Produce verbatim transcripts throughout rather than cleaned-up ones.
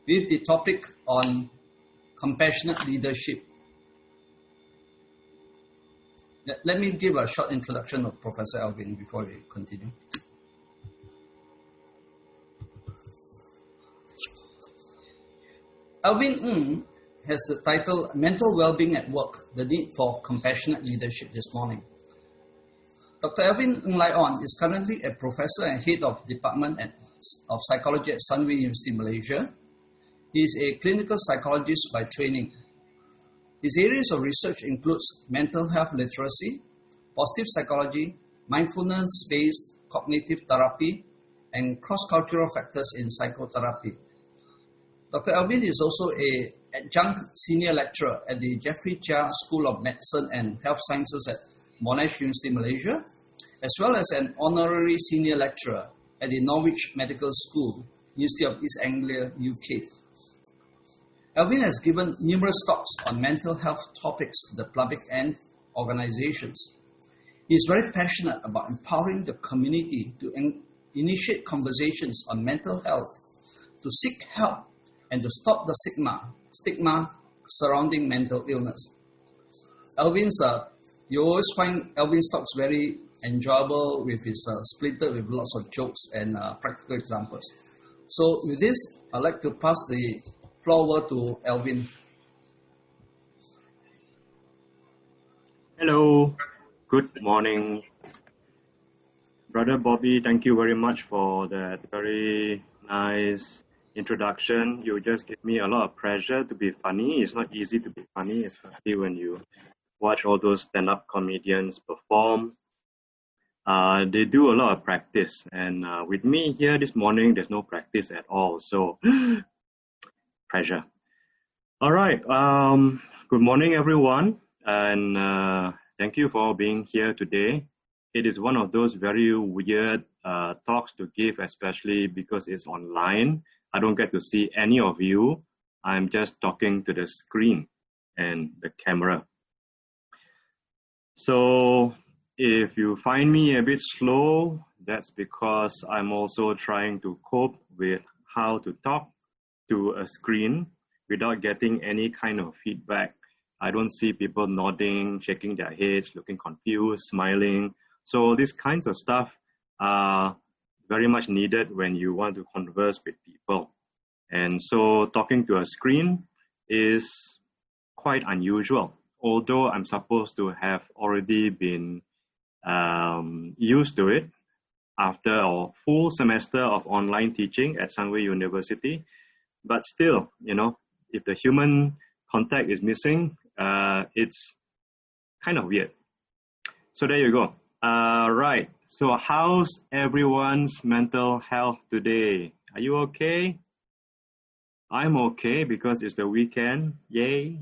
with the topic on compassionate leadership. Let me give a short introduction of Professor Alvin before we continue. Alvin Ng has the title Mental Wellbeing at Work, the Need for Compassionate Leadership this morning. Doctor Alvin Ng Lai On is currently a professor and head of Department of Psychology at Sunway University, Malaysia. He is a clinical psychologist by training. His areas of research includes mental health literacy, positive psychology, mindfulness-based cognitive therapy, and cross-cultural factors in psychotherapy. Doctor Alvin is also an adjunct senior lecturer at the Jeffrey Chia School of Medicine and Health Sciences at Monash University, Malaysia, as well as an honorary senior lecturer at the Norwich Medical School, University of East Anglia, U K. Alvin has given numerous talks on mental health topics to the public and organizations. He is very passionate about empowering the community to in- initiate conversations on mental health, to seek help, and to stop the stigma, stigma surrounding mental illness. Alvin's, uh, you always find Alvin's talks very enjoyable with his uh, splintered with lots of jokes and uh, practical examples. So with this, I'd like to pass the floor over to Alvin. Hello, good morning. Brother Bobby, thank you very much for that very nice introduction. You just gave me a lot of pressure to be funny. It's not easy to be funny, especially when you watch all those stand-up comedians perform. Uh, they do a lot of practice. And uh, with me here this morning, there's no practice at all. So, pressure. All right. Um, good morning, everyone. And uh, thank you for being here today. It is one of those very weird uh, talks to give, especially because it's online. I don't get to see any of you. I'm just talking to the screen and the camera. So if you find me a bit slow, that's because I'm also trying to cope with how to talk to a screen without getting any kind of feedback. I don't see people nodding, shaking their heads, looking confused, smiling. So these kinds of stuff are very much needed when you want to converse with people. And so talking to a screen is quite unusual, although I'm supposed to have already been um, used to it after a full semester of online teaching at Sunway University. But still, you know, if the human contact is missing, uh, it's kind of weird. So there you go. Uh, right. So how's everyone's mental health today? Are you okay? I'm okay because it's the weekend. Yay.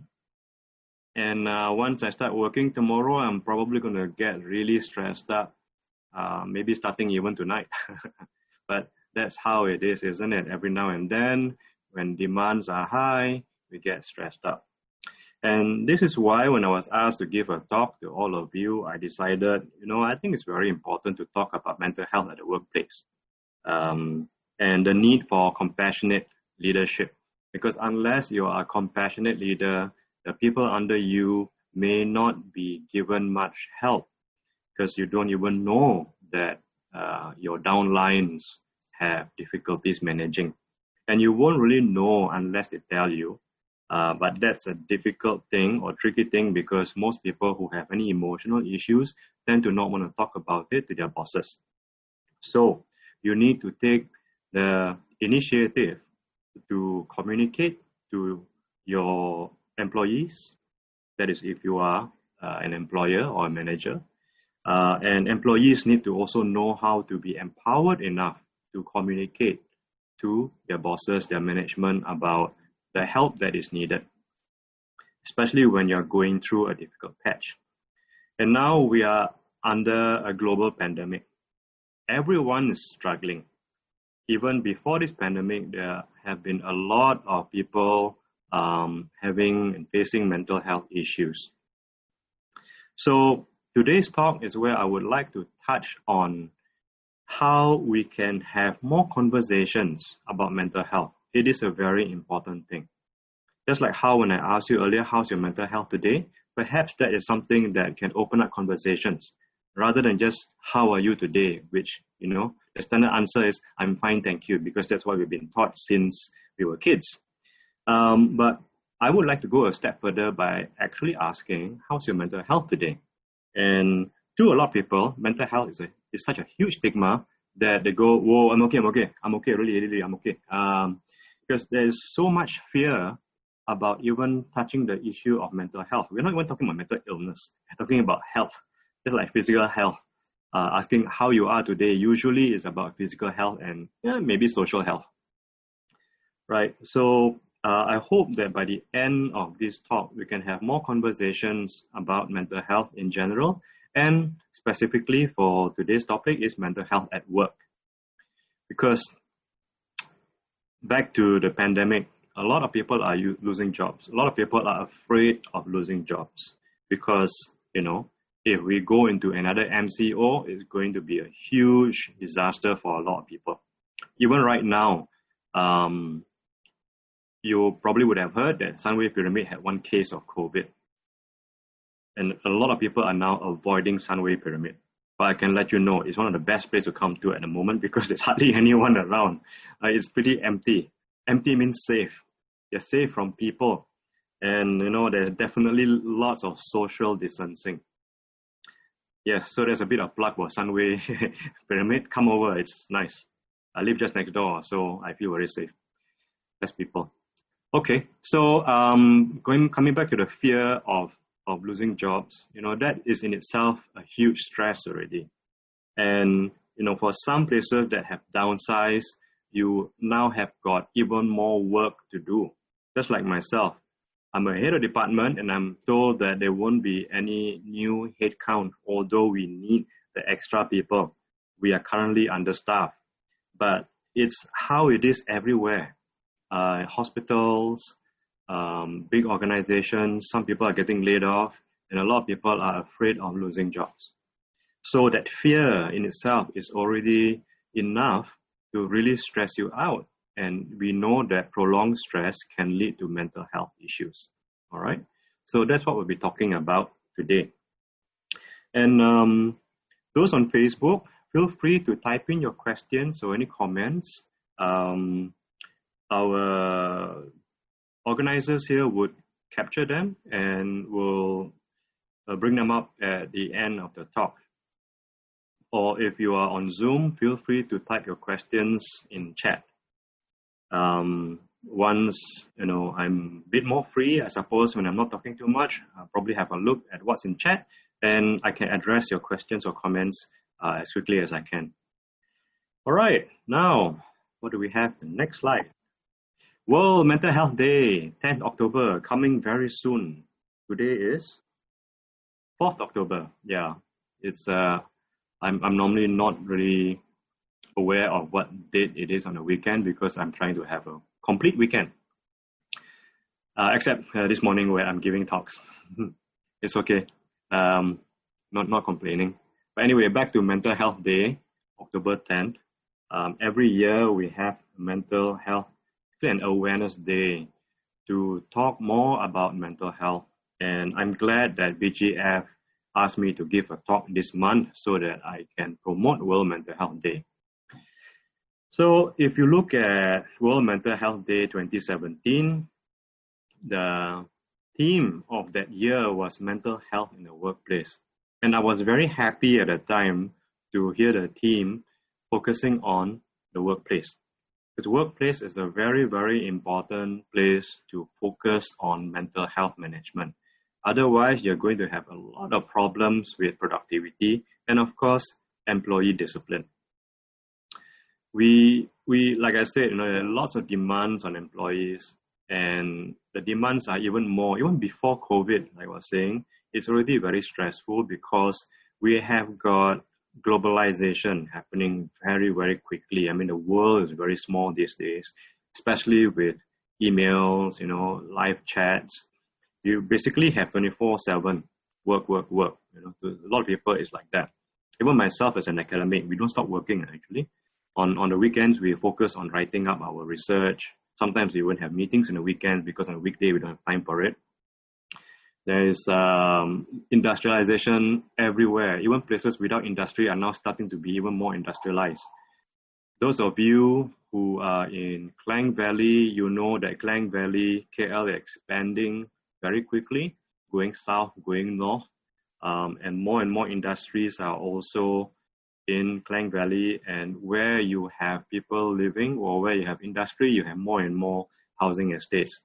And uh, once I start working tomorrow, I'm probably going to get really stressed up. Uh, maybe starting even tonight. But that's how it is, isn't it? Every now and then, when demands are high, we get stressed up. And this is why when I was asked to give a talk to all of you, I decided, you know, I think it's very important to talk about mental health at the workplace um, and the need for compassionate leadership. Because unless you are a compassionate leader, the people under you may not be given much help because you don't even know that uh, your downlines have difficulties managing. And you won't really know unless they tell you. Uh, but that's a difficult thing or tricky thing because most people who have any emotional issues tend to not want to talk about it to their bosses. So you need to take the initiative to communicate to your employees. That is if you are uh, an employer or a manager. Uh, and employees need to also know how to be empowered enough to communicate to their bosses, their management about the help that is needed, especially when you're going through a difficult patch. And now we are under a global pandemic. Everyone is struggling. Even before this pandemic, there have been a lot of people um, having and facing mental health issues. So today's talk is where I would like to touch on how we can have more conversations about mental health it is a very important thing. Just like how when I asked you earlier, how's your mental health today? Perhaps that is something that can open up conversations rather than just, how are you today? Which, you know, the standard answer is, I'm fine, thank you, because that's what we've been taught since we were kids. Um, but I would like to go a step further by actually asking, how's your mental health today? And to a lot of people, mental health is, a, is such a huge stigma that they go, whoa, I'm okay, I'm okay, I'm okay, really, really, I'm okay. Um, because there's so much fear about even touching the issue of mental health. We're not even talking about mental illness. We're talking about health, just like physical health. Uh, asking how you are today usually is about physical health and yeah, maybe social health. Right, so uh, I hope that by the end of this talk, we can have more conversations about mental health in general, and specifically for today's topic is mental health at work. Because back to the pandemic, a lot of people are losing jobs. A lot of people are afraid of losing jobs because, you know, if we go into another M C O, it's going to be a huge disaster for a lot of people. Even right now, um, you probably would have heard that Sunway Pyramid had one case of COVID. And a lot of people are now avoiding Sunway Pyramid. But I can let you know, it's one of the best places to come to at the moment because there's hardly anyone around. Uh, it's pretty empty. Empty means safe. You're safe from people. And, you know, there's definitely lots of social distancing. Yes, so there's a bit of plug for Sunway Pyramid. Come over, it's nice. I live just next door, so I feel very safe. Less people. Okay, so um, going coming back to the fear of, of losing jobs, you know, that is in itself a huge stress already. And, you know, for some places that have downsized, you now have got even more work to do. Just like myself, I'm a head of department and I'm told that there won't be any new headcount, although we need the extra people. We are currently understaffed, but it's how it is everywhere. Uh, hospitals, um, big organizations, some people are getting laid off, and a lot of people are afraid of losing jobs. So that fear in itself is already enough to really stress you out. And we know that prolonged stress can lead to mental health issues. All right. So that's what we'll be talking about today. And um, those on Facebook, feel free to type in your questions or any comments. Um, our organizers here would capture them and will uh, bring them up at the end of the talk. Or if you are on Zoom, feel free to type your questions in chat. Um, once, you know, I'm a bit more free, I suppose, when I'm not talking too much, I'll probably have a look at what's in chat and I can address your questions or comments uh, as quickly as I can. All right, now, what do we have? The next slide. World Mental Health Day, tenth October, coming very soon. Today is fourth October. Yeah, it's, uh, I'm, I'm normally not really aware of what date it is on the weekend because I'm trying to have a complete weekend. Uh, except uh, this morning where I'm giving talks. It's okay. Um, not, not complaining. But anyway, back to Mental Health Day, October tenth. Um, every year we have Mental Health and Awareness Day to talk more about mental health. And I'm glad that B G F asked me to give a talk this month so that I can promote World Mental Health Day. So if you look at World Mental Health Day twenty seventeen, the theme of that year was mental health in the workplace. And I was very happy at the time to hear the theme focusing on the workplace. Because workplace is a very, very important place to focus on mental health management. Otherwise, you're going to have a lot of problems with productivity and, of course, employee discipline. We, we, like I said, you know, there are lots of demands on employees, and the demands are even more, even before COVID, like I was saying, it's already very stressful because we have got globalization happening very, very quickly. I mean, the world is very small these days, especially with emails, you know, live chats. You basically have twenty-four seven work, work, work. You know, so a lot of people is like that. Even myself as an academic, we don't stop working actually. On, on the weekends, we focus on writing up our research. Sometimes we won't have meetings in the weekends because on a weekday we don't have time for it. There is um, industrialization everywhere. Even places without industry are now starting to be even more industrialized. Those of you who are in Klang Valley, you know that Klang Valley, K L is expanding very quickly, going south, going north, um, and more and more industries are also in Klang Valley. And where you have people living or where you have industry, you have more and more housing estates.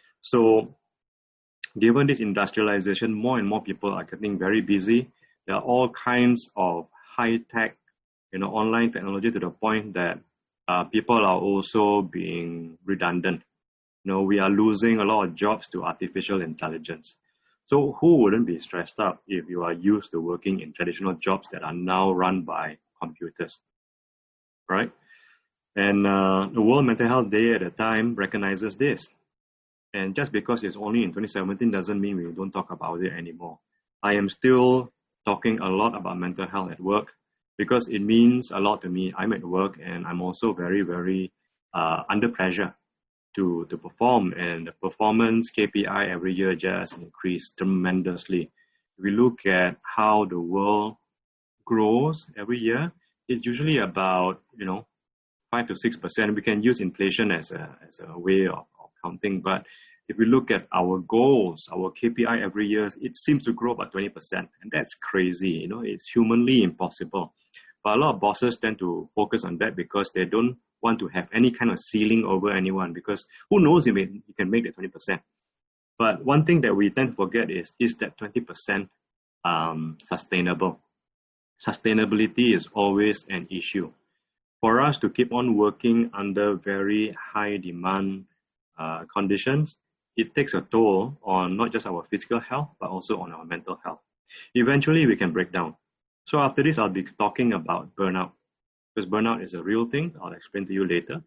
So given this industrialization, more and more people are getting very busy. There are all kinds of high-tech, you know, online technology to the point that uh, people are also being redundant. You know, we are losing a lot of jobs to artificial intelligence. So who wouldn't be stressed out if you are used to working in traditional jobs that are now run by computers, right? And uh, the World Mental Health Day at the time recognizes this. And just because it's only in twenty seventeen doesn't mean we don't talk about it anymore. I am still talking a lot about mental health at work because it means a lot to me. I'm at work and I'm also very, very uh, under pressure to, to perform, and the performance K P I every year just increased tremendously. If we look at how the world grows every year, it's usually about, you know, five to six percent. We can use inflation as a, as a way of, of counting, but if we look at our goals, our K P I every year, it seems to grow about twenty percent, and that's crazy. You know, it's humanly impossible. But a lot of bosses tend to focus on that because they don't want to have any kind of ceiling over anyone, because who knows if it, you can make that twenty percent. But one thing that we tend to forget is, is that twenty percent um, sustainable? Sustainability is always an issue. For us to keep on working under very high demand uh, conditions, it takes a toll on not just our physical health, but also on our mental health. Eventually, we can break down. So after this, I'll be talking about burnout, because burnout is a real thing. I'll explain to you later.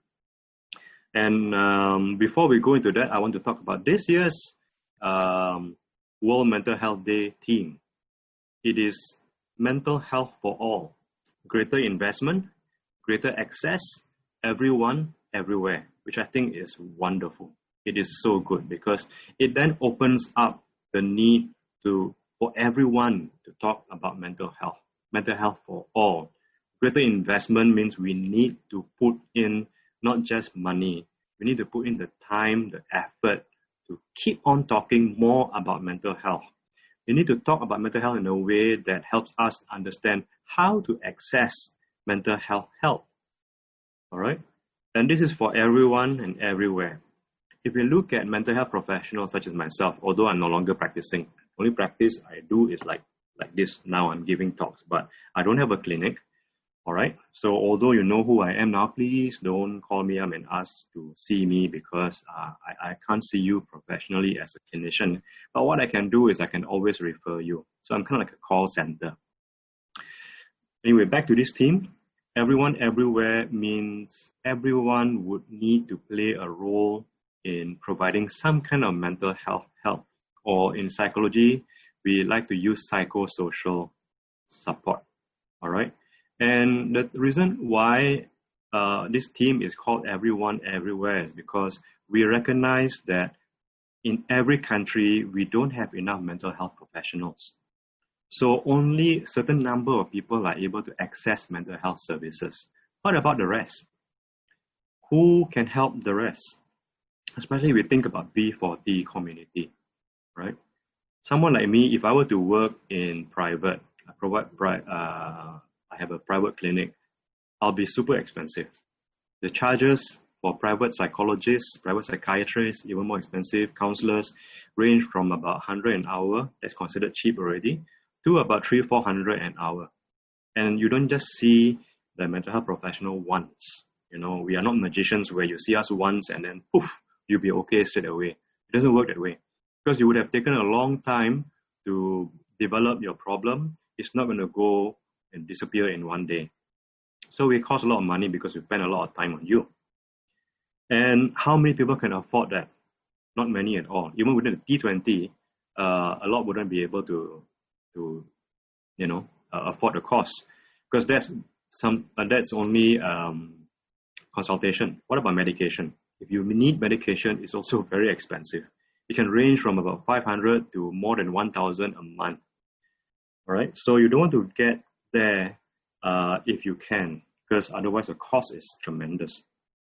And um, before we go into that, I want to talk about this year's um, World Mental Health Day theme. It is mental health for all, greater investment, greater access, everyone, everywhere, which I think is wonderful. It is so good because it then opens up the need to for everyone to talk about mental health, mental health for all. Greater investment means we need to put in not just money, we need to put in the time, the effort to keep on talking more about mental health. We need to talk about mental health in a way that helps us understand how to access mental health help. All right? And this is for everyone and everywhere. If we look at mental health professionals such as myself, although I'm no longer practicing, only practice I do is like, like this. Now I'm giving talks, but I don't have a clinic. All right. So although you know who I am now, please don't call me up and ask to see me because uh, I, I can't see you professionally as a clinician. But what I can do is I can always refer you. So I'm kind of like a call center. Anyway, back to this theme. Everyone everywhere means everyone would need to play a role in providing some kind of mental health help. Or in psychology, we like to use psychosocial support. All right. And the reason why uh, this theme is called Everyone Everywhere is because we recognize that in every country, we don't have enough mental health professionals. So only a certain number of people are able to access mental health services. What about the rest? Who can help the rest? Especially if we think about B forty community, right? Someone like me, if I were to work in private, I provide, uh, I have a private clinic, I'll be super expensive. The charges for private psychologists, private psychiatrists, even more expensive, counselors, range from about one hundred an hour, that's considered cheap already, to about three, four hundred an hour. And you don't just see the mental health professional once. You know, we are not magicians where you see us once and then poof, you'll be okay straight away. It doesn't work that way. Because you would have taken a long time to develop your problem. It's not going to go and disappear in one day. So it costs a lot of money because we spend a lot of time on you. And how many people can afford that? Not many at all. Even within the T twenty, uh, a lot wouldn't be able to, to you know, uh, afford the cost. Because that's some uh, that's only um, consultation. What about medication? If you need medication, it's also very expensive. It can range from about five hundred to more than one thousand a month. All right, so you don't want to get there uh, if you can, because otherwise the cost is tremendous.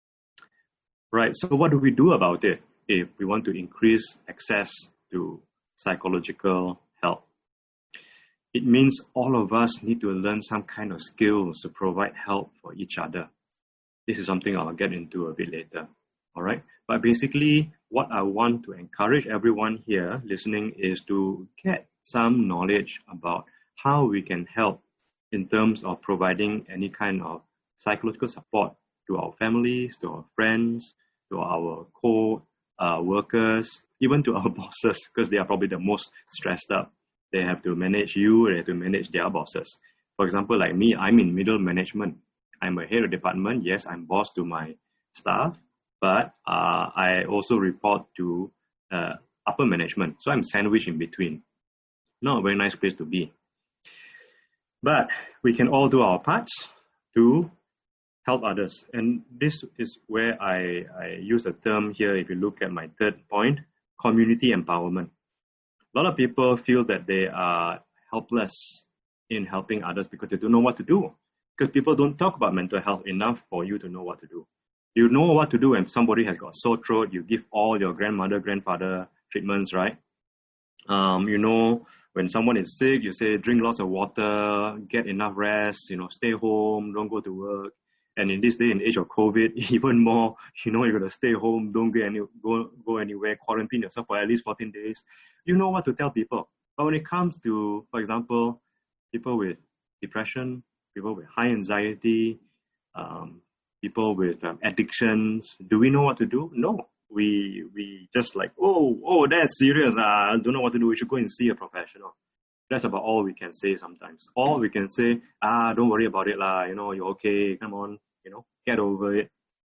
Right, so what do we do about it if we want to increase access to psychological help? It means all of us need to learn some kind of skills to provide help for each other. This is something I'll get into a bit later. All right, but basically what I want to encourage everyone here listening is to get some knowledge about how we can help in terms of providing any kind of psychological support to our families, to our friends, to our co-workers, even to our bosses, because they are probably the most stressed up. They have to manage you, they have to manage their bosses. For example, like me, I'm in middle management. I'm a head of department. Yes, I'm boss to my staff, but uh, I also report to uh, upper management. So I'm sandwiched in between. Not a very nice place to be. But we can all do our parts to help others. And this is where I, I use the term here, if you look at my third point, community empowerment. A lot of people feel that they are helpless in helping others because they don't know what to do. Because people don't talk about mental health enough for you to know what to do. You know what to do when somebody has got sore throat, you give all your grandmother, grandfather treatments, right? Um, you know, when someone is sick, you say, drink lots of water, get enough rest, you know, stay home, don't go to work. And in this day and age of COVID, even more, you know, you're going to stay home, don't go, any, go, go anywhere, quarantine yourself for at least fourteen days. You know what to tell people. But when it comes to, for example, people with depression, people with high anxiety, um, people with um, addictions, do we know what to do? No. We we just like, oh, oh, that's serious. Uh, I don't know what to do. We should go and see a professional. That's about all we can say sometimes. All we can say, ah, don't worry about it lah. You know, you're okay. Come on, you know, get over it.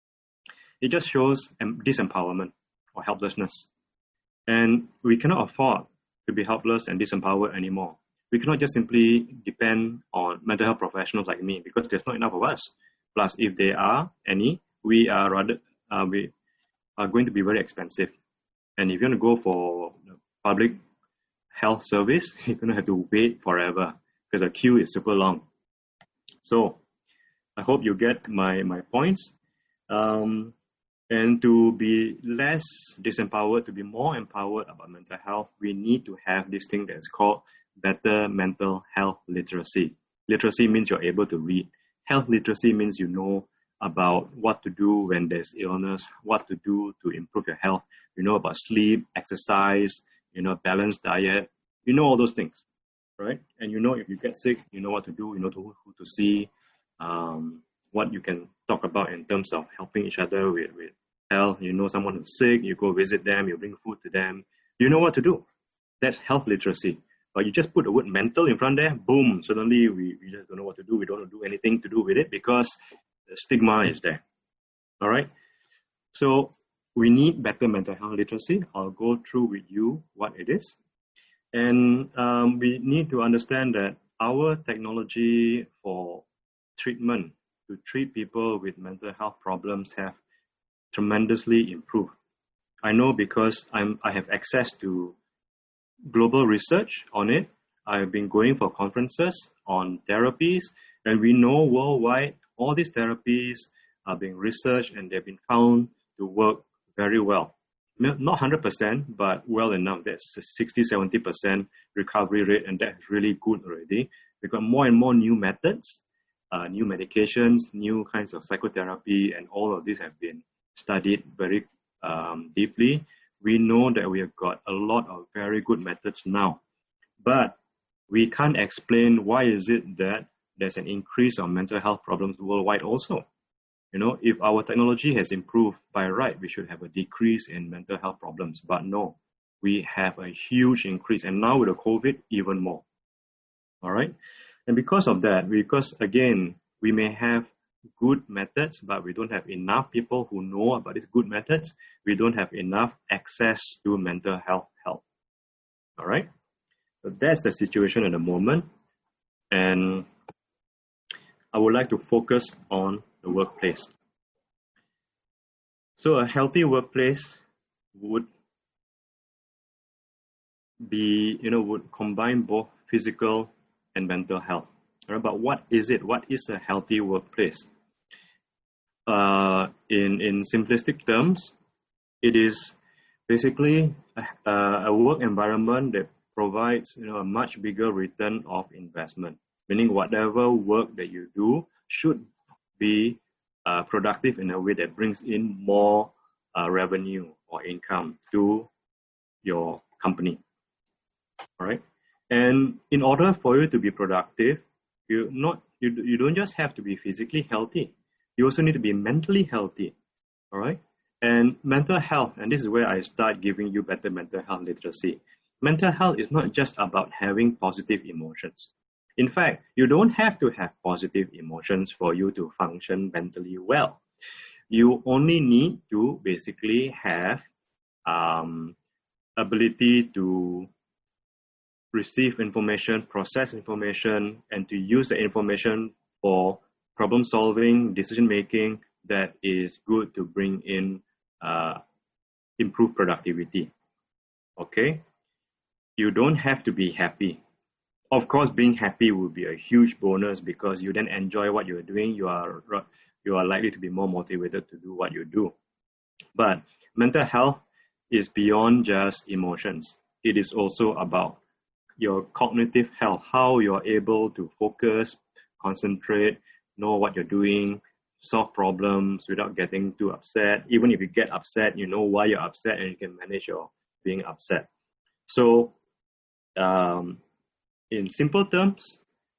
It just shows disempowerment or helplessness. And we cannot afford to be helpless and disempowered anymore. We cannot just simply depend on mental health professionals like me because there's not enough of us. Plus, if there are any, we are rather uh, we are going to be very expensive. And if you want to go for public health service, you're going to have to wait forever because the queue is super long. So I hope you get my, my points. Um, and to be less disempowered, to be more empowered about mental health, we need to have this thing that is called better mental health literacy. Literacy means you're able to read. Health literacy means you know about what to do when there's illness, what to do to improve your health. You know about sleep, exercise, you know, balanced diet. You know all those things, right? And you know if you get sick, you know what to do, you know who to see, um, what you can talk about in terms of helping each other with, with health. You know someone who's sick, you go visit them, you bring food to them. You know what to do. That's health literacy. But you just put the word mental in front there, boom, suddenly we, we just don't know what to do. We don't want to do anything to do with it because the stigma is there. All right? So we need better mental health literacy. I'll go through with you what it is. And um, we need to understand that our technology for treatment, to treat people with mental health problems have tremendously improved. I know because I'm, I have access to global research on it. I've been going for conferences on therapies, and we know worldwide all these therapies are being researched and they've been found to work very well. Not one hundred percent, but well enough. That's a sixty to seventy percent recovery rate, and that's really good already. We've got more and more new methods, uh, new medications, new kinds of psychotherapy, and all of these have been studied very um, deeply. We know that we have got a lot of very good methods now, but we can't explain why is it that there's an increase of mental health problems worldwide also. You know, if our technology has improved by right, we should have a decrease in mental health problems, but no, we have a huge increase, and now with the COVID, even more. All right, and because of that, because again, we may have good methods, but we don't have enough people who know about these good methods. We don't have enough access to mental health help. All right, so that's the situation at the moment, and I would like to focus on the workplace. So a healthy workplace would be, you know, would combine both physical and mental health. All right, but what is it? What is a healthy workplace? Uh, in in simplistic terms, it is basically a, a work environment that provides, you know, a much bigger return of investment. Meaning, whatever work that you do should be uh, productive in a way that brings in more uh, revenue or income to your company. All right, and in order for you to be productive, you not you you don't just have to be physically healthy. You also need to be mentally healthy. All right, and mental health, and this is where I start giving you better mental health literacy. Mental health is not just about having positive emotions. In fact, you don't have to have positive emotions for you to function mentally well. You only need to basically have um, ability to receive information, process information, and to use the information for problem solving, decision making that is good to bring in uh, improved productivity. Okay? You don't have to be happy. Of course, being happy would be a huge bonus because you then enjoy what you're doing. You are you are likely to be more motivated to do what you do. But mental health is beyond just emotions. It is also about your cognitive health, how you're able to focus, concentrate, know what you're doing, solve problems without getting too upset. Even if you get upset, you know why you're upset and you can manage your being upset. So, um, in simple terms,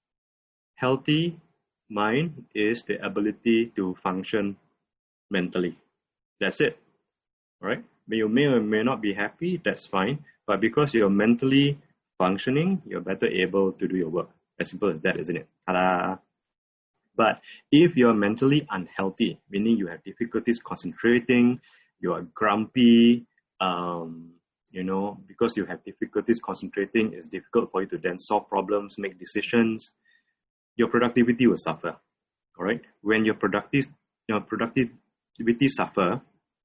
healthy mind is the ability to function mentally. That's it. All right? You may or may not be happy, that's fine. But because you're mentally functioning, you're better able to do your work. As simple as that, isn't it? Ta-da! But if you're mentally unhealthy, meaning you have difficulties concentrating, you are grumpy, um, you know, because you have difficulties concentrating, it's difficult for you to then solve problems, make decisions, your productivity will suffer. All right? When your productive, your productivity suffer,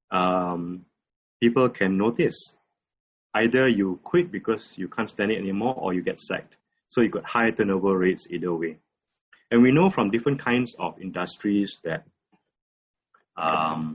um, people can notice. Either you quit because you can't stand it anymore, or you get sacked. So you got high turnover rates either way. And we know from different kinds of industries that, um,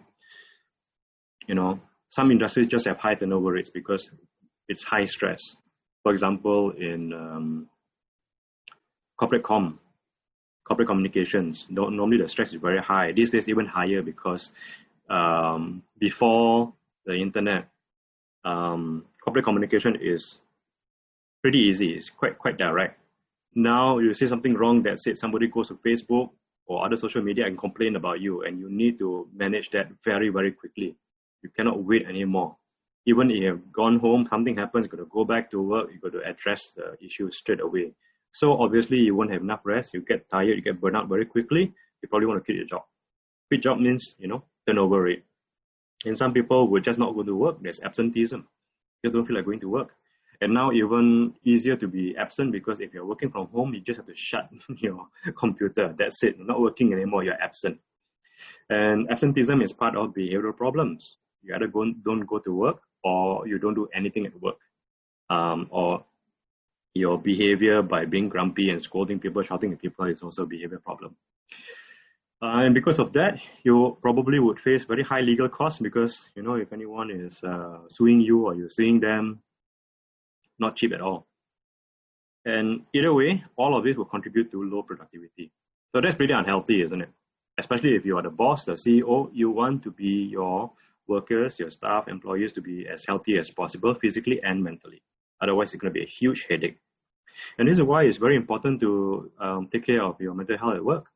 you know, some industries just have high turnover rates because it's high stress. For example, in um, corporate com, corporate communications, normally the stress is very high. These days even higher because um, before the internet, um, corporate communication is pretty easy. It's quite quite direct. Now you say something wrong, that's it. Somebody goes to Facebook or other social media and complain about you, and you need to manage that very, very quickly. You cannot wait anymore. Even if you have gone home, something happens, you've got to go back to work, you've got to address the issue straight away. So obviously you won't have enough rest, you get tired, you get burned out very quickly, you probably want to quit your job. Quit job means, you know, turnover rate. And some people would just not go to work, there's absenteeism. You don't feel like going to work. And now even easier to be absent because if you're working from home, you just have to shut your computer. That's it. You're not working anymore, you're absent. And absenteeism is part of behavioral problems. You either go, don't go to work or you don't do anything at work. Um, or your behavior by being grumpy and scolding people, shouting at people is also a behavior problem. Uh, and because of that, you probably would face very high legal costs because, you know, if anyone is uh, suing you or you're suing them, not cheap at all. And either way, all of this will contribute to low productivity. So that's pretty unhealthy, isn't it? Especially if you are the boss, the C E O, you want to be your workers, your staff, employees to be as healthy as possible, physically and mentally. Otherwise, it's going to be a huge headache. And this is why it's very important to um, take care of your mental health at work.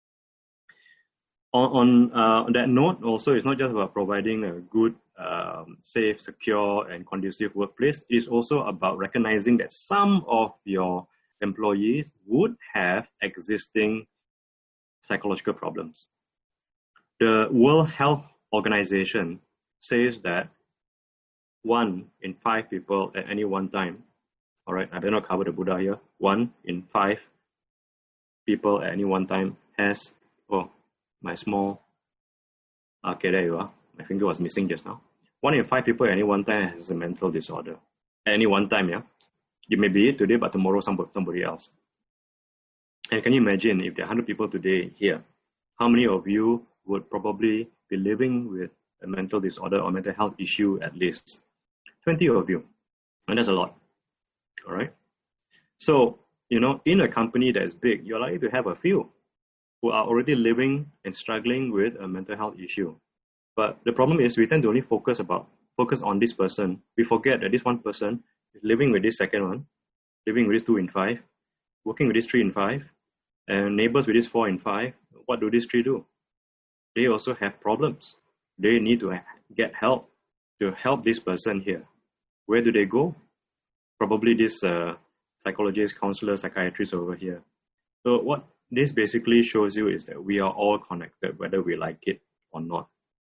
On, on, uh, on that note, also, it's not just about providing a good, um, safe, secure, and conducive workplace. It's also about recognizing that some of your employees would have existing psychological problems. The World Health Organization says that one in five people at any one time, all right, I better not cover the Buddha here, one in five people at any one time has, oh, my small, okay, there you are, My finger was missing just now. One in five people at any one time has a mental disorder. At any one time, yeah. It may be it today, but tomorrow somebody, somebody else. And can you imagine if there are one hundred people today here, how many of you would probably be living with a mental disorder or mental health issue at least? twenty of you. And that's a lot. All right. So, you know, in a company that is big, you're likely to have a few who are already living and struggling with a mental health issue. But the problem is we tend to only focus about focus on this person. We forget that this one person is living with this second one, living with this two in five, working with this three in five, and neighbors with this four in five. What do these three do? They also have problems. They need to get help to help this person here. Where do they go? Probably this uh, psychologist, counselor, psychiatrist over here. So what this basically shows you is that we are all connected, whether we like it or not.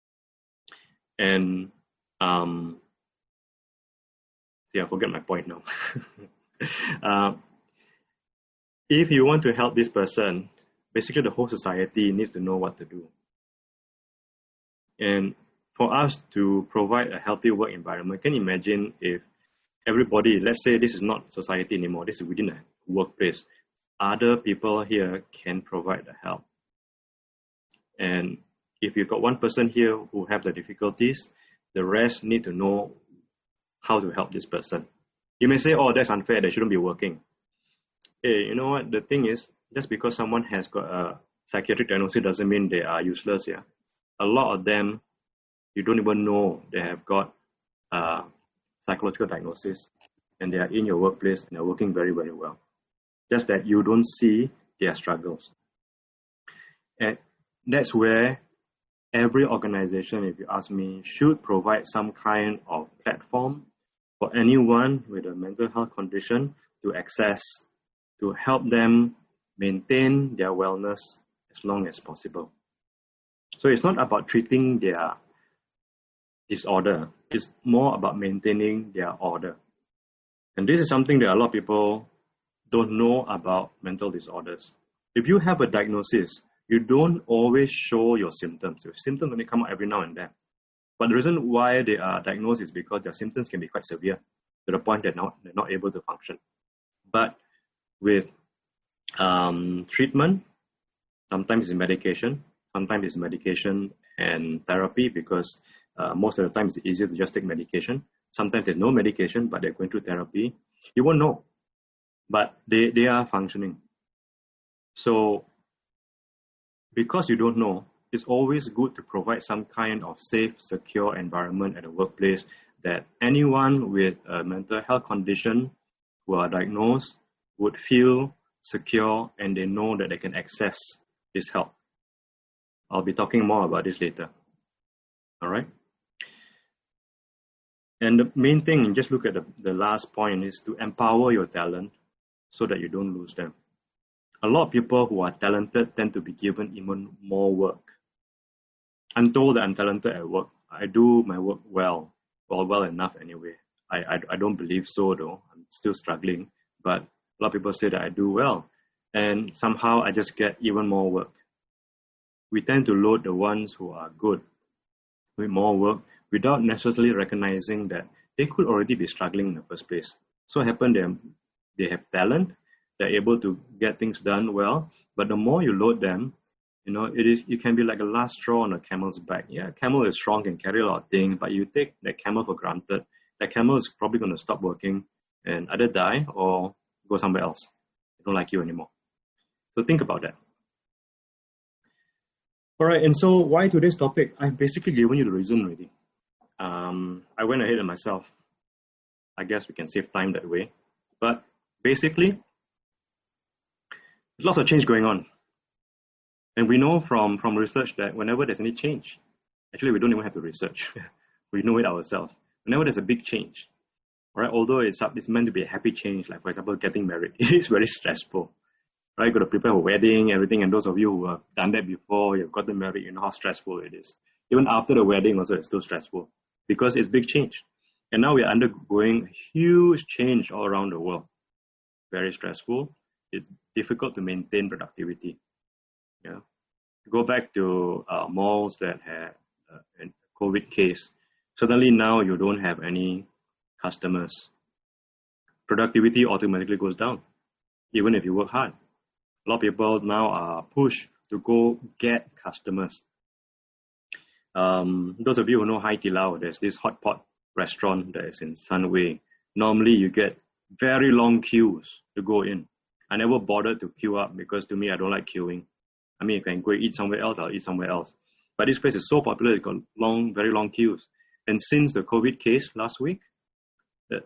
And um, yeah, I forget my point now. uh, if you want to help this person, basically the whole society needs to know what to do. And for us to provide a healthy work environment, can you imagine if everybody, let's say this is not society anymore, this is within a workplace, other people here can provide the help. And if you've got one person here who have the difficulties, the rest need to know how to help this person. You may say, oh, that's unfair, they shouldn't be working. Hey, you know what, the thing is, just because someone has got a psychiatric diagnosis doesn't mean they are useless here. A lot of them, you don't even know they have got a psychological diagnosis and they are in your workplace and they're working very, very well. Just that you don't see their struggles. And that's where every organization, if you ask me, should provide some kind of platform for anyone with a mental health condition to access, to help them maintain their wellness as long as possible. So it's not about treating their disorder. It's more about maintaining their order. And this is something that a lot of people don't know about mental disorders. If you have a diagnosis, you don't always show your symptoms. Your symptoms only come out every now and then. But the reason why they are diagnosed is because their symptoms can be quite severe to the point that they're not, they're not able to function. But with um, treatment, sometimes it's medication, sometimes it's medication and therapy because uh, most of the time it's easier to just take medication. Sometimes there's no medication, but they're going through therapy. You won't know, but they, they are functioning. So because you don't know, it's always good to provide some kind of safe, secure environment at the workplace that anyone with a mental health condition who are diagnosed would feel secure and they know that they can access this help. I'll be talking more about this later. All right. And the main thing, just look at the, the last point, is to empower your talent so that you don't lose them. A lot of people who are talented tend to be given even more work. I'm told that I'm talented at work. I do my work well, well, well enough anyway. I, I, I don't believe so though. I'm still struggling, but a lot of people say that I do well. And somehow I just get even more work. We tend to load the ones who are good with more work without necessarily recognizing that they could already be struggling in the first place. So it happened they, they have talent, they're able to get things done well, but the more you load them, you know, it is it can be like a last straw on a camel's back. Yeah, camel is strong, can carry a lot of things, but you take that camel for granted, that camel is probably going to stop working and either die or go somewhere else. They don't like you anymore. So think about that. All right, and so why today's topic? I've basically given you the reason already. Um, I went ahead of myself. I guess we can save time that way. But basically, there's lots of change going on. And we know from, from research that whenever there's any change, actually we don't even have to research. We know it ourselves. Whenever there's a big change, all right, although it's, it's meant to be a happy change, like for example, getting married, it is very stressful. Right, you've got to prepare for a wedding, everything, and those of you who have done that before, you've gotten married, you know how stressful it is. Even after the wedding also, it's still stressful because it's big change. And now we're undergoing huge change all around the world. Very stressful. It's difficult to maintain productivity. Yeah. Go back to uh, malls that had uh, COVID case, suddenly now you don't have any customers. Productivity automatically goes down, even if you work hard. A lot of people now are pushed to go get customers. Um, those of you who know Hai Di Lao, there's this hot pot restaurant that is in Sunway. Normally you get very long queues to go in. I never bothered to queue up because to me, I don't like queuing. I mean, if I can go eat somewhere else, I'll eat somewhere else. But this place is so popular, it's got long, very long queues. And since the COVID case last week, that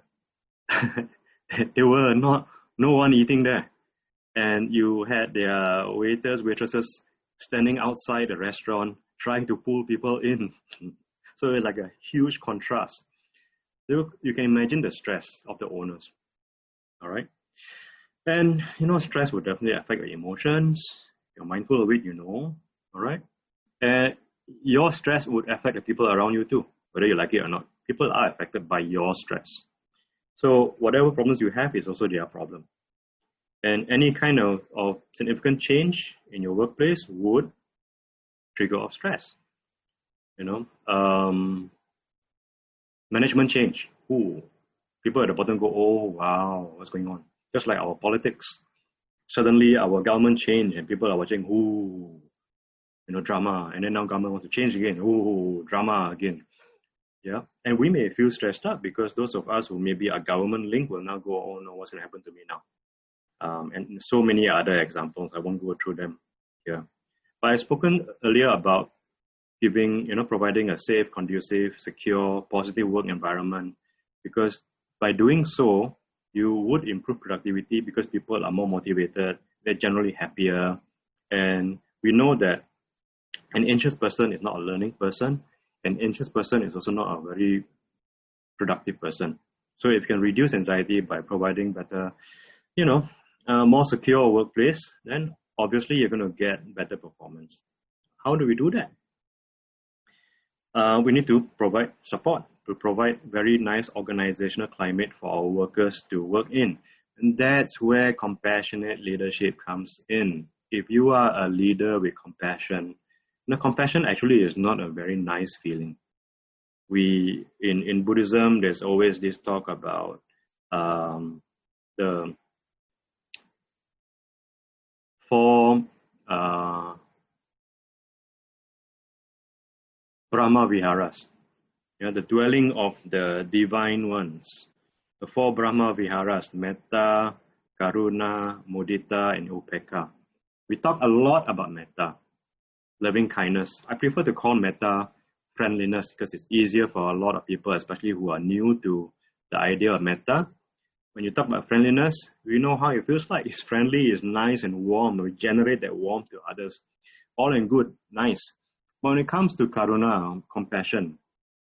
there were not no one eating there. And you had their waiters, waitresses standing outside the restaurant trying to pull people in. So it's like a huge contrast. You, you can imagine the stress of the owners. All right. And, you know, stress will definitely affect your emotions. You're mindful of it, you know. All right. And your stress would affect the people around you too, whether you like it or not. People are affected by your stress. So whatever problems you have is also their problem. And any kind of, of significant change in your workplace would trigger off stress. You know, um, management change. Ooh, people at the bottom go, oh, wow, what's going on? Just like our politics. Suddenly our government change and people are watching, ooh, you know, drama. And then now government wants to change again. Ooh, drama again. Yeah. And we may feel stressed out because those of us who maybe are government linked will now go, oh no, what's going to happen to me now? Um, and so many other examples. I won't go through them here. But I've spoken earlier about giving, you know, providing a safe, conducive, secure, positive work environment, because by doing so, you would improve productivity because people are more motivated, they're generally happier. And we know that an anxious person is not a learning person. An anxious person is also not a very productive person. So if you can reduce anxiety by providing better, you know, uh, more secure workplace, then obviously you're going to get better performance. How do we do that? Uh, we need to provide support, to provide very nice organizational climate for our workers to work in. And that's where compassionate leadership comes in. If you are a leader with compassion, now compassion actually is not a very nice feeling. We, in, in Buddhism, there's always this talk about um, the four uh, Brahma Viharas, you know, the dwelling of the divine ones. The four Brahma Viharas, Metta, Karuna, Mudita, and Upekkha. We talk a lot about Metta, loving kindness. I prefer to call Metta friendliness because it's easier for a lot of people, especially who are new to the idea of Metta. When you talk about friendliness, we know how it feels like. It's friendly, it's nice and warm. We generate that warmth to others. All in good, nice. But when it comes to Karuna, compassion,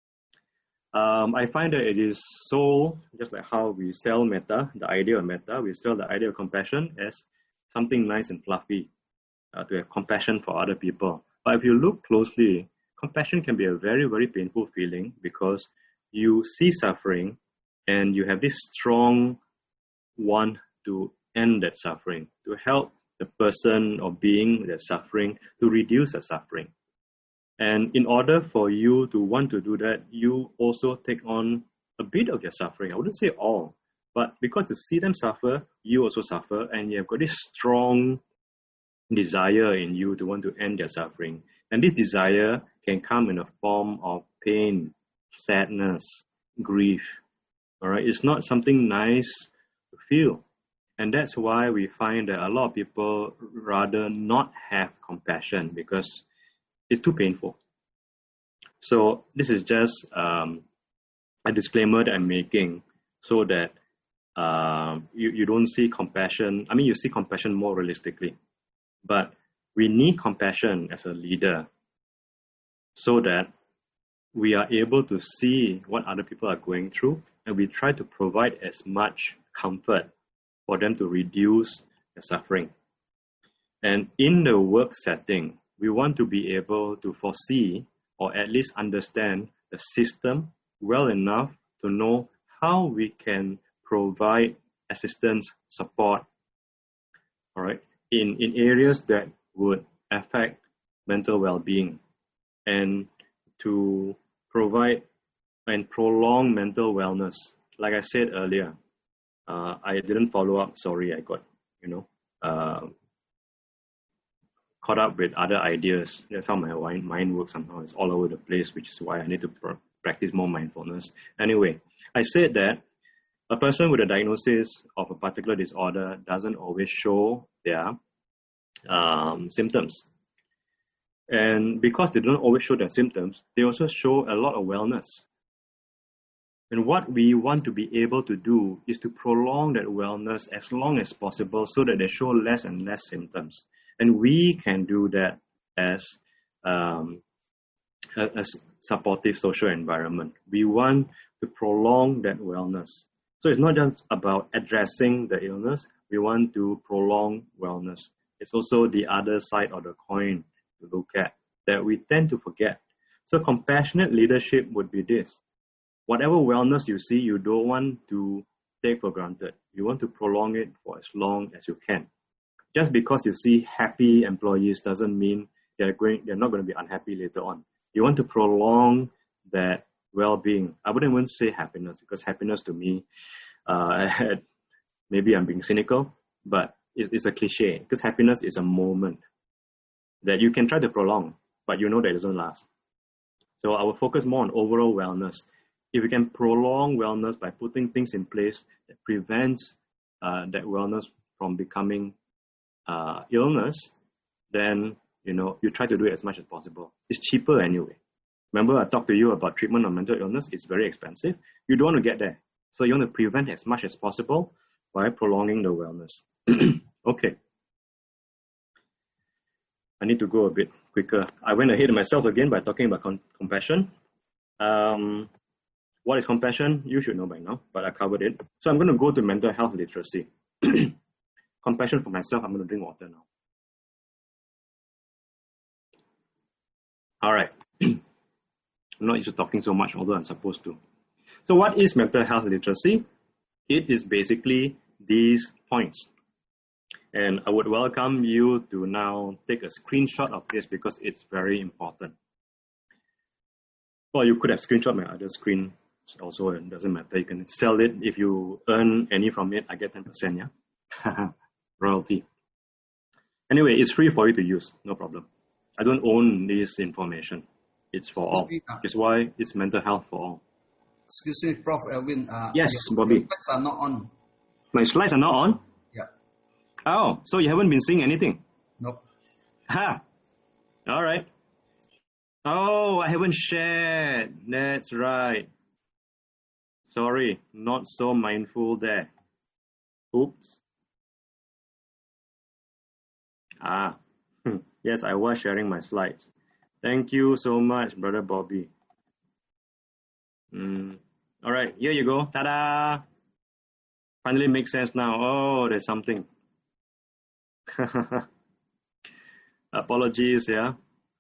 um, I find that it is so, just like how we sell Metta, the idea of Metta, we sell the idea of compassion as something nice and fluffy, uh, to have compassion for other people. But if you look closely, compassion can be a very, very painful feeling because you see suffering and you have this strong want to end that suffering, to help the person or being that's suffering to reduce the suffering. And in order for you to want to do that, you also take on a bit of their suffering. I wouldn't say all, but because you see them suffer, you also suffer, and you have got this strong desire in you to want to end their suffering. And this desire can come in a form of pain, sadness, grief. All right, it's not something nice to feel. And that's why we find that a lot of people rather not have compassion because it's too painful. So this is just um, a disclaimer that I'm making so that uh, you, you don't see compassion. I mean, you see compassion more realistically. But we need compassion as a leader so that we are able to see what other people are going through, and we try to provide as much comfort for them to reduce the suffering. And in the work setting, we want to be able to foresee or at least understand the system well enough to know how we can provide assistance, support, all right, in, in areas that would affect mental well-being, and to provide and prolong mental wellness. Like I said earlier, uh, I didn't follow up. Sorry, I got, you know, uh, caught up with other ideas. That's how my mind works somehow. It's all over the place, which is why I need to pr- practice more mindfulness. Anyway, I said that a person with a diagnosis of a particular disorder doesn't always show their um, symptoms. And because they don't always show their symptoms, they also show a lot of wellness. And what we want to be able to do is to prolong that wellness as long as possible so that they show less and less symptoms. And we can do that as um, a, a supportive social environment. We want to prolong that wellness. So it's not just about addressing the illness, we want to prolong wellness. It's also the other side of the coin to look at that we tend to forget. So compassionate leadership would be this. Whatever wellness you see, you don't want to take for granted. You want to prolong it for as long as you can. Just because you see happy employees doesn't mean they're going, they're not going to be unhappy later on. You want to prolong that well-being. I wouldn't even say happiness, because happiness to me, uh, maybe I'm being cynical, but it's, it's a cliche, because happiness is a moment that you can try to prolong, but you know that it doesn't last. So I will focus more on overall wellness. If we can prolong wellness by putting things in place that prevents uh, that wellness from becoming uh, illness, then you know you try to do it as much as possible. It's cheaper anyway. Remember, I talked to you about treatment of mental illness. It's very expensive. You don't want to get there, so you want to prevent as much as possible by prolonging the wellness. Okay. I need to go a bit quicker. I went ahead of myself again by talking about com- compassion. Um, what is compassion? You should know by now, but I covered it. So I'm going to go to mental health literacy. Compassion for myself. I'm going to drink water now. All right. I'm not used to talking so much, although I'm supposed to. So what is mental health literacy? It is basically these points. And I would welcome you to now take a screenshot of this because it's very important. Well, you could have screenshot my other screen also. It doesn't matter. You can sell it. If you earn any from it, I get ten percent, yeah? Royalty. Anyway, it's free for you to use. No problem. I don't own this information. It's for all. It's why it's mental health for all. Excuse me, Professor Alvin. Uh, yes, your, Bobby. Your slides are not on. My slides are not on? Yeah. Oh, so you haven't been seeing anything? Nope. Ha! All right. Oh, I haven't shared. That's right. Sorry, not so mindful there. Oops. Ah, yes, I was sharing my slides. Thank you so much, Brother Bobby. Mm. All right, here you go. Ta-da! Finally makes sense now. Oh, there's something. Apologies, yeah.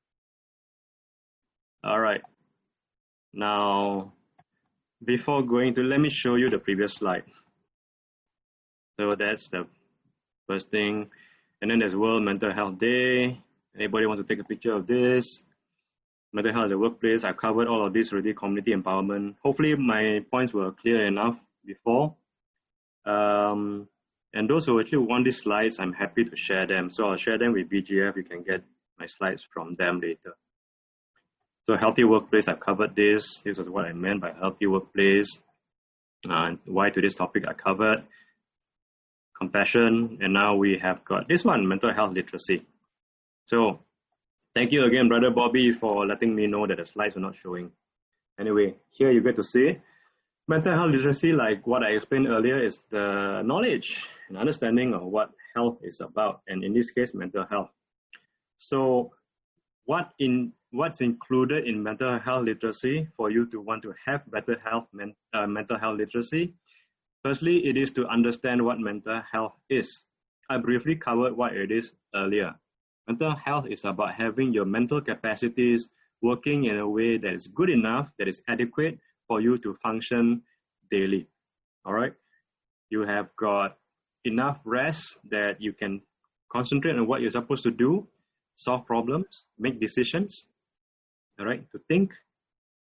All right. Now, before going to, let me show you the previous slide. So that's the first thing. And then there's World Mental Health Day. Anybody wants to take a picture of this? Mental health at the workplace. I've covered all of this already. Community empowerment. Hopefully my points were clear enough before. Um, and those who actually want these slides, I'm happy to share them. So I'll share them with B G F. You can get my slides from them later. So healthy workplace, I've covered this. This is what I meant by healthy workplace. Uh, why to this topic I covered. Compassion. And now we have got this one, mental health literacy. So thank you again, Brother Bobby, for letting me know that the slides are not showing. Anyway, here you get to see mental health literacy, like what I explained earlier, is the knowledge and understanding of what health is about, and in this case, mental health. So what in what's included in mental health literacy for you to want to have better health, men, uh, mental health literacy? Firstly, it is to understand what mental health is. I briefly covered what it is earlier. Mental health is about having your mental capacities working in a way that is good enough, that is adequate for you to function daily. All right? You have got enough rest that you can concentrate on what you're supposed to do, solve problems, make decisions, all right, to think,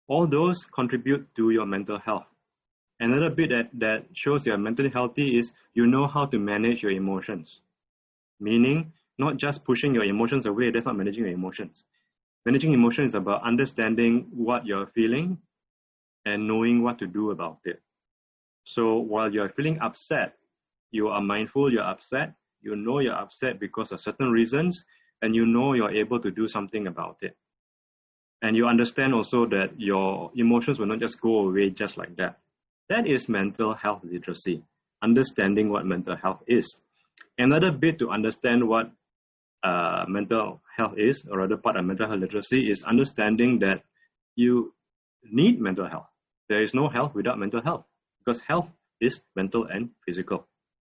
All those contribute to your mental health. Another bit that, that shows you're mentally healthy is you know how to manage your emotions. Meaning, not just pushing your emotions away, that's not managing your emotions. Managing emotions is about understanding what you're feeling and knowing what to do about it. So while you're feeling upset, you are mindful you're upset, you know you're upset because of certain reasons, and you know you're able to do something about it. And you understand also that your emotions will not just go away just like that. That is mental health literacy, understanding what mental health is. Another bit to understand what uh, mental health is, or other part of mental health literacy, is understanding that you need mental health. There is no health without mental health, because health is mental and physical.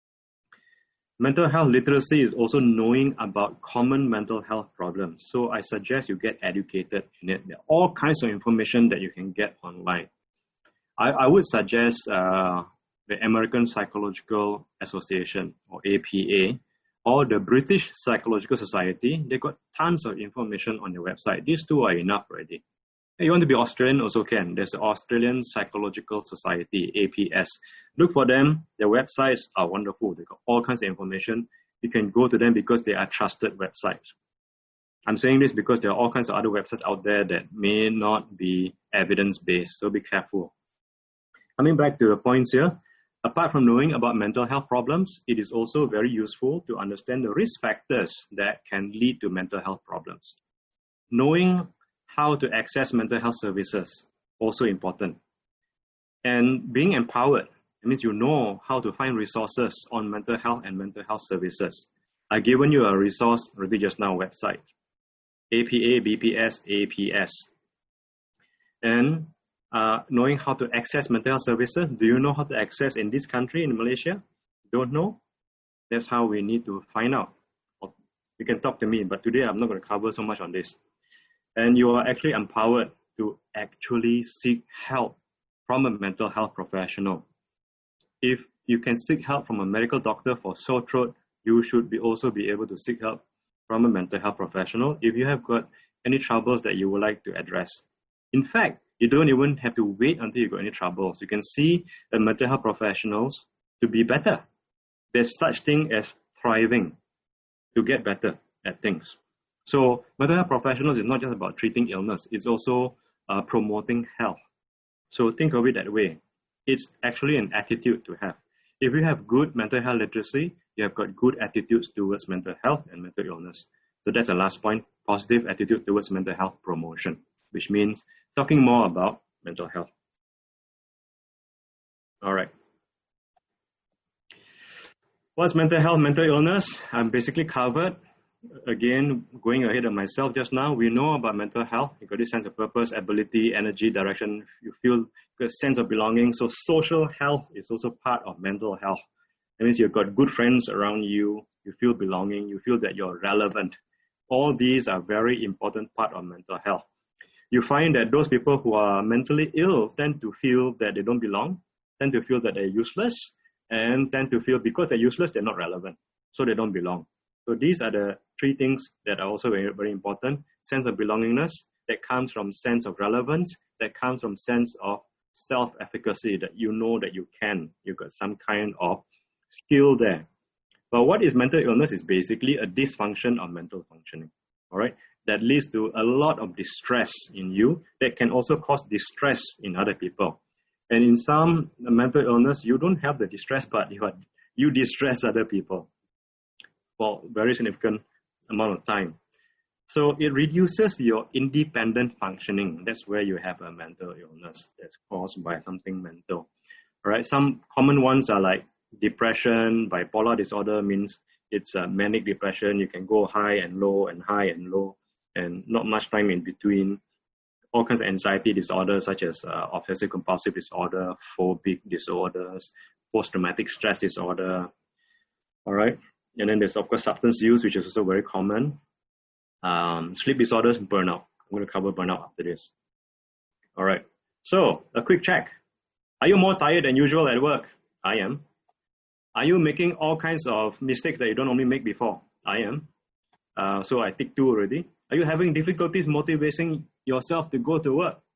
Mental health literacy is also knowing about common mental health problems. So I suggest you get educated in it. There are all kinds of information that you can get online. I, I would suggest uh, the American Psychological Association, or A P A, or the British Psychological Society. They've got tons of information on their website. These two are enough already. If you want to be Australian, also can. There's the Australian Psychological Society, A P S. Look for them. Their websites are wonderful. They've got all kinds of information. You can go to them because they are trusted websites. I'm saying this because there are all kinds of other websites out there that may not be evidence-based, so be careful. Coming back to the points here, apart from knowing about mental health problems, it is also very useful to understand the risk factors that can lead to mental health problems. Knowing how to access mental health services, also important. And being empowered, it means you know how to find resources on mental health and mental health services. I've given you a resource already just now website, A P A, B P S, A P S. And uh, knowing how to access mental health services, do you know how to access in this country, in Malaysia? Don't know? That's how we need to find out. You can talk to me, but today I'm not going to cover so much on this. And you are actually empowered to actually seek help from a mental health professional. If you can seek help from a medical doctor for sore throat, you should be also be able to seek help from a mental health professional if you have got any troubles that you would like to address. In fact, you don't even have to wait until you got any troubles. You can see the mental health professionals to be better. There's such thing as thriving, to get better at things. So mental health professionals is not just about treating illness, it's also uh, promoting health. So think of it that way. It's actually an attitude to have. If you have good mental health literacy, you have got good attitudes towards mental health and mental illness. So that's the last point, positive attitude towards mental health promotion, which means talking more about mental health. All right. What's mental health, mental illness? I'm basically covered. Again, going ahead of myself just now, we know about mental health. You got this sense of purpose, ability, energy, direction. You feel a sense of belonging. So social health is also part of mental health. That means you've got good friends around you. You feel belonging. You feel that you're relevant. All these are very important part of mental health. You find that those people who are mentally ill tend to feel that they don't belong, tend to feel that they're useless, and tend to feel because they're useless, they're not relevant. So they don't belong. So these are the three things that are also very, very important. Sense of belongingness that comes from sense of relevance, that comes from sense of self-efficacy, that you know that you can. You've got some kind of skill there. But what is mental illness is basically a dysfunction of mental functioning, all right? That leads to a lot of distress in you that can also cause distress in other people. And in some mental illness, you don't have the distress, but you, are, you distress other people for very significant amount of time. So it reduces your independent functioning. That's where you have a mental illness that's caused by something mental. All right. Some common ones are like depression, bipolar disorder means it's a manic depression. You can go high and low and high and low and not much time in between. All kinds of anxiety disorders such as uh, obsessive compulsive disorder, phobic disorders, post-traumatic stress disorder. All right. And then there's, of course, substance use, which is also very common. Um, sleep disorders, burnout. I'm going to cover burnout after this. All right. So, a quick check. Are you more tired than usual at work? I am. Are you making all kinds of mistakes that you don't normally make before? I am. Uh, so, I tick two already. Are you having difficulties motivating yourself to go to work?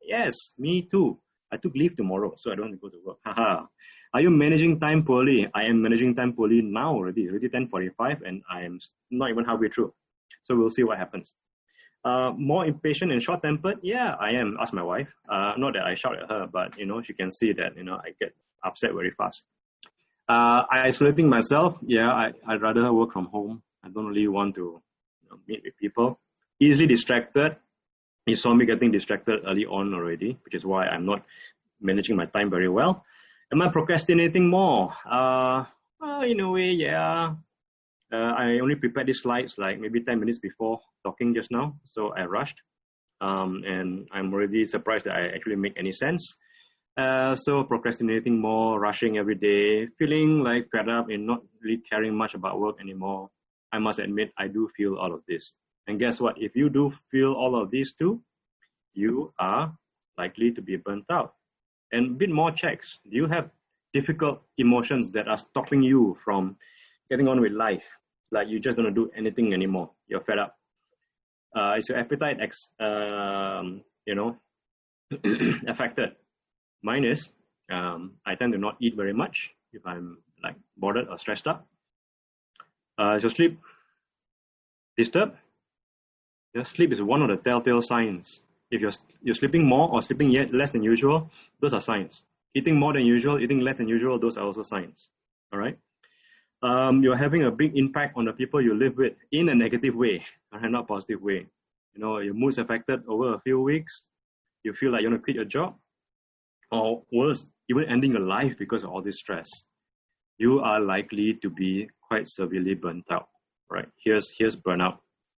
Yes, me too. I took leave tomorrow, so I don't have to go to work. Haha. Are you managing time poorly? I am managing time poorly now already. Already ten forty-five, and I am not even halfway through. So we'll see what happens. Uh, more impatient and short-tempered? Yeah, I am. Ask my wife. Uh, not that I shout at her, but you know, she can see that you know I get upset very fast. Uh, isolating myself? Yeah, I, I'd rather work from home. I don't really want to you know, meet with people. Easily distracted. You saw me getting distracted early on already, which is why I'm not managing my time very well. Am I procrastinating more? Uh, well, in a way, yeah. Uh, I only prepared these slides like maybe ten minutes before talking just now, so I rushed. Um, and I'm already surprised that I actually make any sense. Uh, so procrastinating more, rushing every day, feeling like fed up and not really caring much about work anymore. I must admit, I do feel all of this. And guess what? If you do feel all of these too, you are likely to be burnt out. And a bit more checks. Do you have difficult emotions that are stopping you from getting on with life? Like you just don't do anything anymore. You're fed up. Uh, is your appetite, ex- um, you know, affected? Mine is. Um, I tend to not eat very much if I'm like bothered or stressed up. Uh, is your sleep disturbed? Your sleep is one of the telltale signs. If you're, you're sleeping more or sleeping yet less than usual, those are signs. Eating more than usual, eating less than usual, those are also signs. All right. Um, you're having a big impact on the people you live with in a negative way, not positive way. You know, your mood's affected over a few weeks. You feel like you want to quit your job, or worse, even ending your life because of all this stress. You are likely to be quite severely burnt out. All right. Here's here's burnout.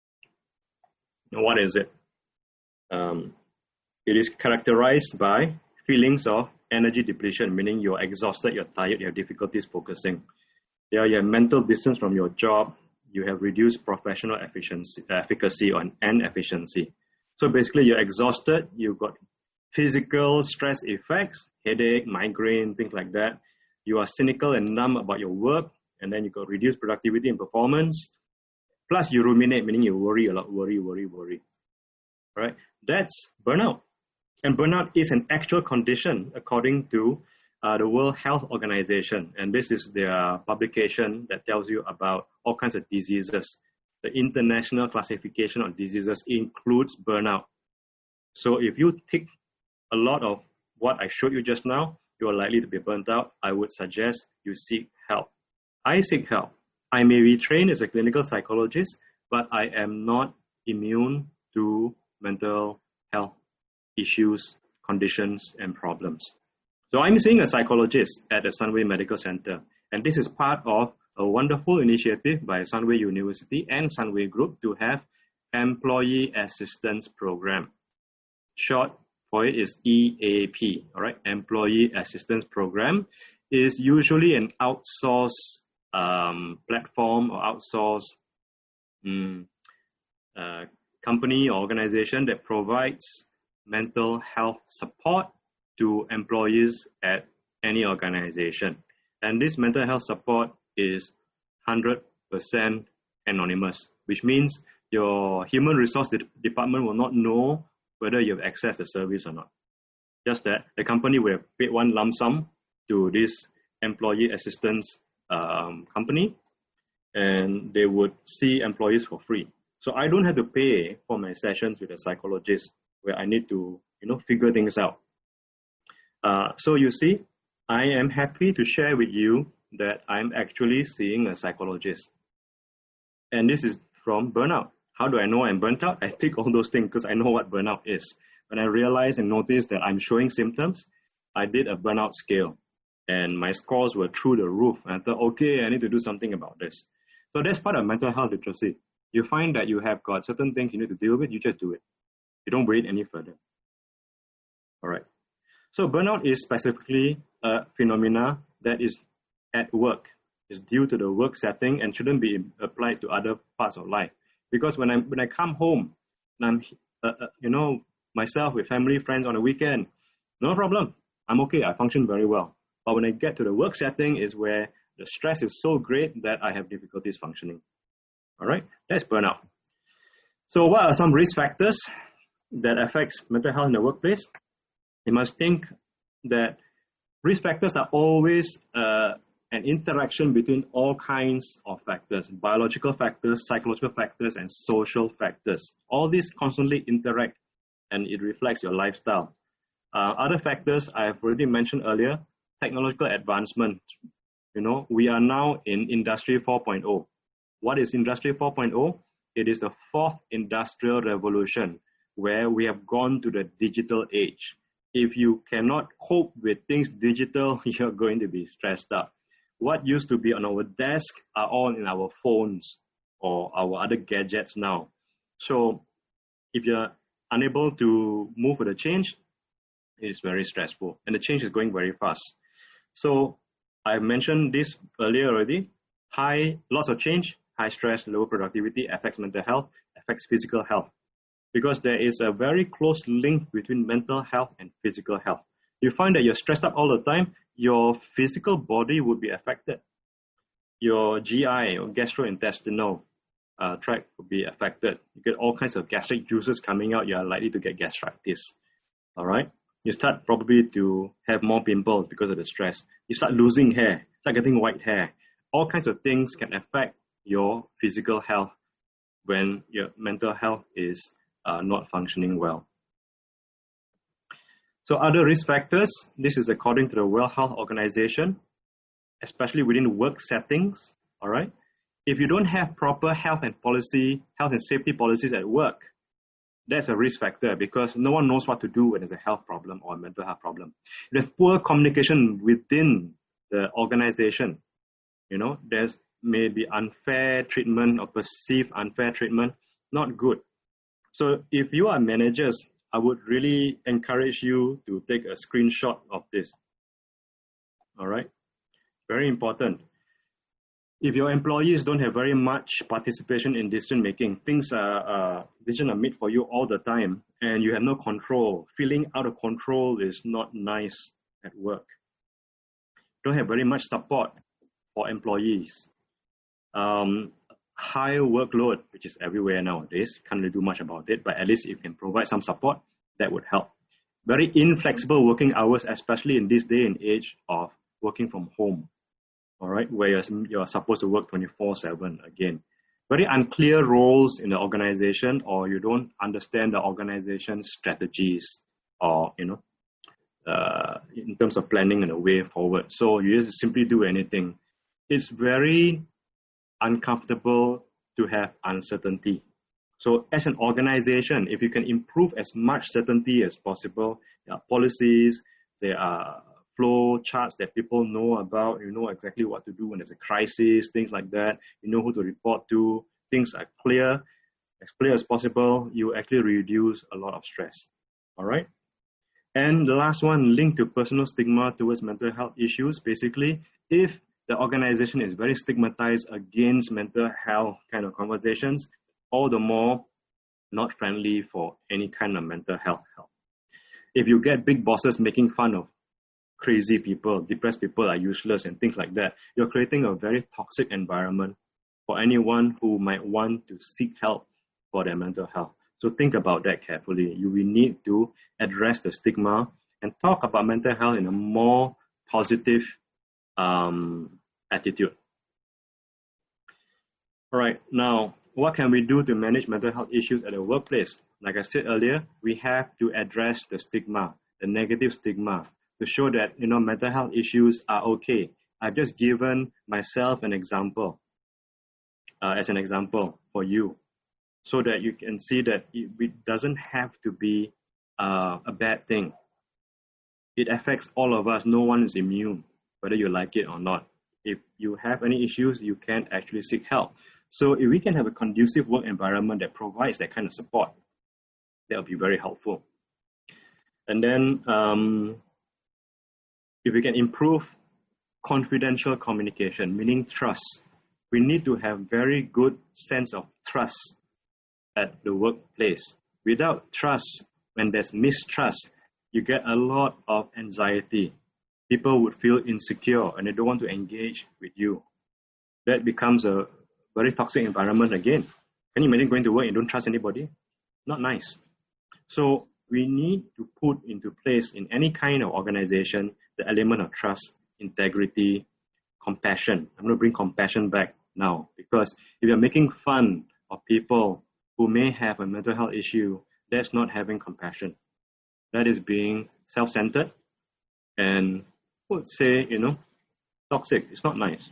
Now, what is it? Um, it is characterized by feelings of energy depletion, meaning you're exhausted, you're tired, you have difficulties focusing. Yeah, you have mental distance from your job, you have reduced professional efficiency, efficacy on, and efficiency. So basically, you're exhausted, you've got physical stress effects, headache, migraine, things like that. You are cynical and numb about your work, and then you've got reduced productivity and performance. Plus, you ruminate, meaning you worry a lot, worry, worry, worry. Right? That's burnout. And burnout is an actual condition according to uh, the World Health Organization. And this is their publication that tells you about all kinds of diseases. The International Classification of Diseases includes burnout. So if you tick a lot of what I showed you just now, you are likely to be burnt out. I would suggest you seek help. I seek help. I may be trained as a clinical psychologist, but I am not immune to mental health issues, conditions, and problems. So I'm seeing a psychologist at the Sunway Medical Center, and this is part of a wonderful initiative by Sunway University and Sunway Group to have Employee Assistance Program. Short for it is E A P, all right? Employee Assistance Program is usually an outsourced um, platform or outsourced um, uh, company or organization that provides mental health support to employees at any organization. And this mental health support is one hundred percent anonymous, which means your human resource de- department will not know whether you've accessed the service or not. Just that the company will have paid one lump sum to this employee assistance um, company, and they would see employees for free. So I don't have to pay for my sessions with a psychologist where I need to, you know, figure things out. Uh, so you see, I am happy to share with you that I'm actually seeing a psychologist. And this is from burnout. How do I know I'm burnt out? I take all those things because I know what burnout is. When I realized and noticed that I'm showing symptoms, I did a burnout scale. And my scores were through the roof. And I thought, okay, I need to do something about this. So that's part of mental health literacy. You find that you have got certain things you need to deal with, you just do it. You don't wait any further. All right. So burnout is specifically a phenomena that is at work. It's due to the work setting and shouldn't be applied to other parts of life. Because when I when I come home, and I'm uh, uh, you know myself with family friends on a weekend, no problem. I'm okay. I function very well. But when I get to the work setting, is where the stress is so great that I have difficulties functioning. All right, that's burnout. So what are some risk factors that affects mental health in the workplace? You must think that risk factors are always uh, an interaction between all kinds of factors, biological factors, psychological factors, and social factors. All these constantly interact, and it reflects your lifestyle. Uh, other factors I've already mentioned earlier, technological advancement. You know, we are now in Industry four point oh. What is Industry four point oh? It is the fourth industrial revolution, where we have gone to the digital age. If you cannot cope with things digital, you're going to be stressed out. What used to be on our desk are all in our phones or our other gadgets now. So if you're unable to move with the change, it's very stressful, and the change is going very fast. So I mentioned this earlier already. High, lots of change, high stress, low productivity affects mental health, affects physical health. Because there is a very close link between mental health and physical health. You find that you're stressed out all the time, your physical body would be affected. Your G I, or gastrointestinal uh, tract would be affected. You get all kinds of gastric juices coming out, you are likely to get gastritis. All right? You start probably to have more pimples because of the stress. You start losing hair, start getting white hair. All kinds of things can affect your physical health when your mental health is uh, not functioning well. So other risk factors, this is according to the World Health Organization, especially within work settings, all right? If you don't have proper health and policy, health and safety policies at work, that's a risk factor because no one knows what to do when there's a health problem or a mental health problem. There's poor communication within the organization. You know, there's maybe unfair treatment or perceived unfair treatment, not good. So if you are managers, I would really encourage you to take a screenshot of this. All right, very important. If your employees don't have very much participation in decision making, things are uh, decisions are made for you all the time, and you have no control. Feeling out of control is not nice at work. Don't have very much support for employees. Um, high workload, which is everywhere nowadays, can't really do much about it, but at least if you can provide some support, that would help. Very inflexible working hours, especially in this day and age of working from home. All right, where you're, you're supposed to work twenty-four seven again. Very unclear roles in the organization, or you don't understand the organization's strategies, or, you know, uh, in terms of planning and the way forward. So you just simply do anything. It's very uncomfortable to have uncertainty. So as an organization, if you can improve as much certainty as possible, there are policies, there are flow charts that people know about, you know exactly what to do when there's a crisis, things like that, you know who to report to, things are clear, as clear as possible, you actually reduce a lot of stress. All right? And the last one, linked to personal stigma towards mental health issues. Basically, if the organization is very stigmatized against mental health kind of conversations, all the more not friendly for any kind of mental health help. If you get big bosses making fun of crazy people, depressed people are useless and things like that, you're creating a very toxic environment for anyone who might want to seek help for their mental health. So think about that carefully. You will need to address the stigma and talk about mental health in a more positive um, attitude. All right, now, what can we do to manage mental health issues at the workplace? Like I said earlier, we have to address the stigma, the negative stigma, to show that, you know, mental health issues are okay. I've just given myself an example, uh, as an example for you, so that you can see that it, it doesn't have to be uh, a bad thing. It affects all of us. No one is immune, whether you like it or not. If you have any issues, you can actually seek help. So if we can have a conducive work environment that provides that kind of support, that will be very helpful. And then um, if we can improve confidential communication, meaning trust, we need to have very good sense of trust at the workplace. Without trust, when there's mistrust, you get a lot of anxiety. People would feel insecure and they don't want to engage with you. That becomes a very toxic environment again. Can you imagine going to work and don't trust anybody? Not nice. So we need to put into place in any kind of organization the element of trust, integrity, compassion. I'm going to bring compassion back now, because if you're making fun of people who may have a mental health issue, that's not having compassion. That is being self-centered and I would say, you know, toxic. It's not nice.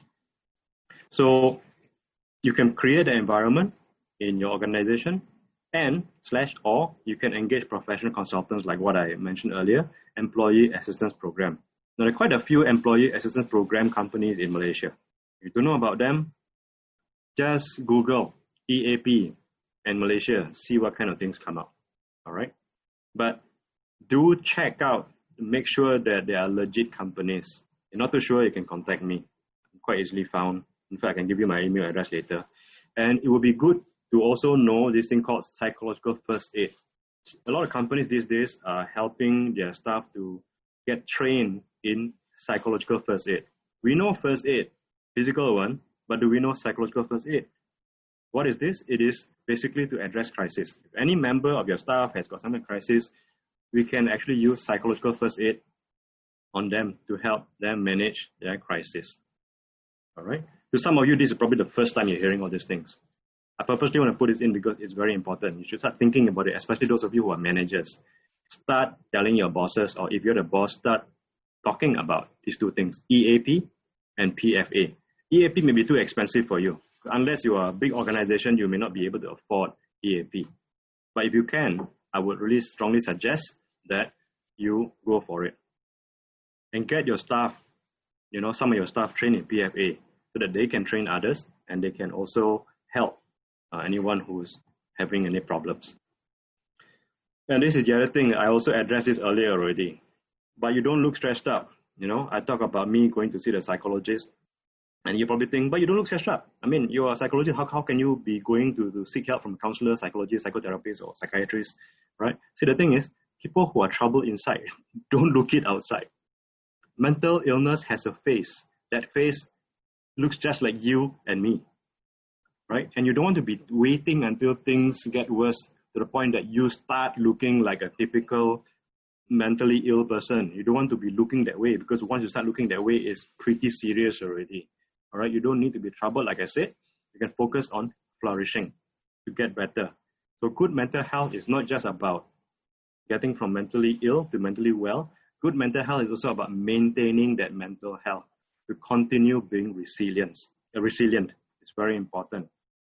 So you can create an environment in your organization and slash or you can engage professional consultants like what I mentioned earlier, employee assistance program. Now, there are quite a few employee assistance program companies in Malaysia. If you don't know about them, just Google E A P and Malaysia, see what kind of things come up. All right. But do check out, make sure that they are legit companies. If not too sure, you can contact me. I'm quite easily found. In fact, I can give you my email address later. And it would be good to also know this thing called psychological first aid. A lot of companies these days are helping their staff to get trained in psychological first aid. We know first aid, physical one, but do we know psychological first aid? What is this? It is basically to address crisis. If any member of your staff has got some crisis, we can actually use psychological first aid on them to help them manage their crisis. All right. To some of you, this is probably the first time you're hearing all these things. I purposely want to put this in because it's very important. You should start thinking about it, especially those of you who are managers. Start telling your bosses, or if you're the boss, start talking about these two things, E A P and P F A. E A P may be too expensive for you. Unless you are a big organization, you may not be able to afford E A P. But if you can, I would really strongly suggest that you go for it. And get your staff, you know, some of your staff trained in P F A so that they can train others and they can also help uh, anyone who's having any problems. And this is the other thing, I also addressed this earlier already. But you don't look stressed out. You know, I talk about me going to see the psychologist. And you probably think, but you don't look stressed out. I mean, you're a psychologist. How, how can you be going to, to seek help from a counselor, psychologist, psychotherapist, or psychiatrist, right? See, the thing is, people who are troubled inside, don't look it outside. Mental illness has a face. That face looks just like you and me, right? And you don't want to be waiting until things get worse to the point that you start looking like a typical mentally ill person. You don't want to be looking that way, because once you start looking that way, it's pretty serious already. All right, you don't need to be troubled. Like I said, you can focus on flourishing to get better. So good mental health is not just about getting from mentally ill to mentally well. Good mental health is also about maintaining that mental health to continue being resilient. Uh, resilient. It's very important.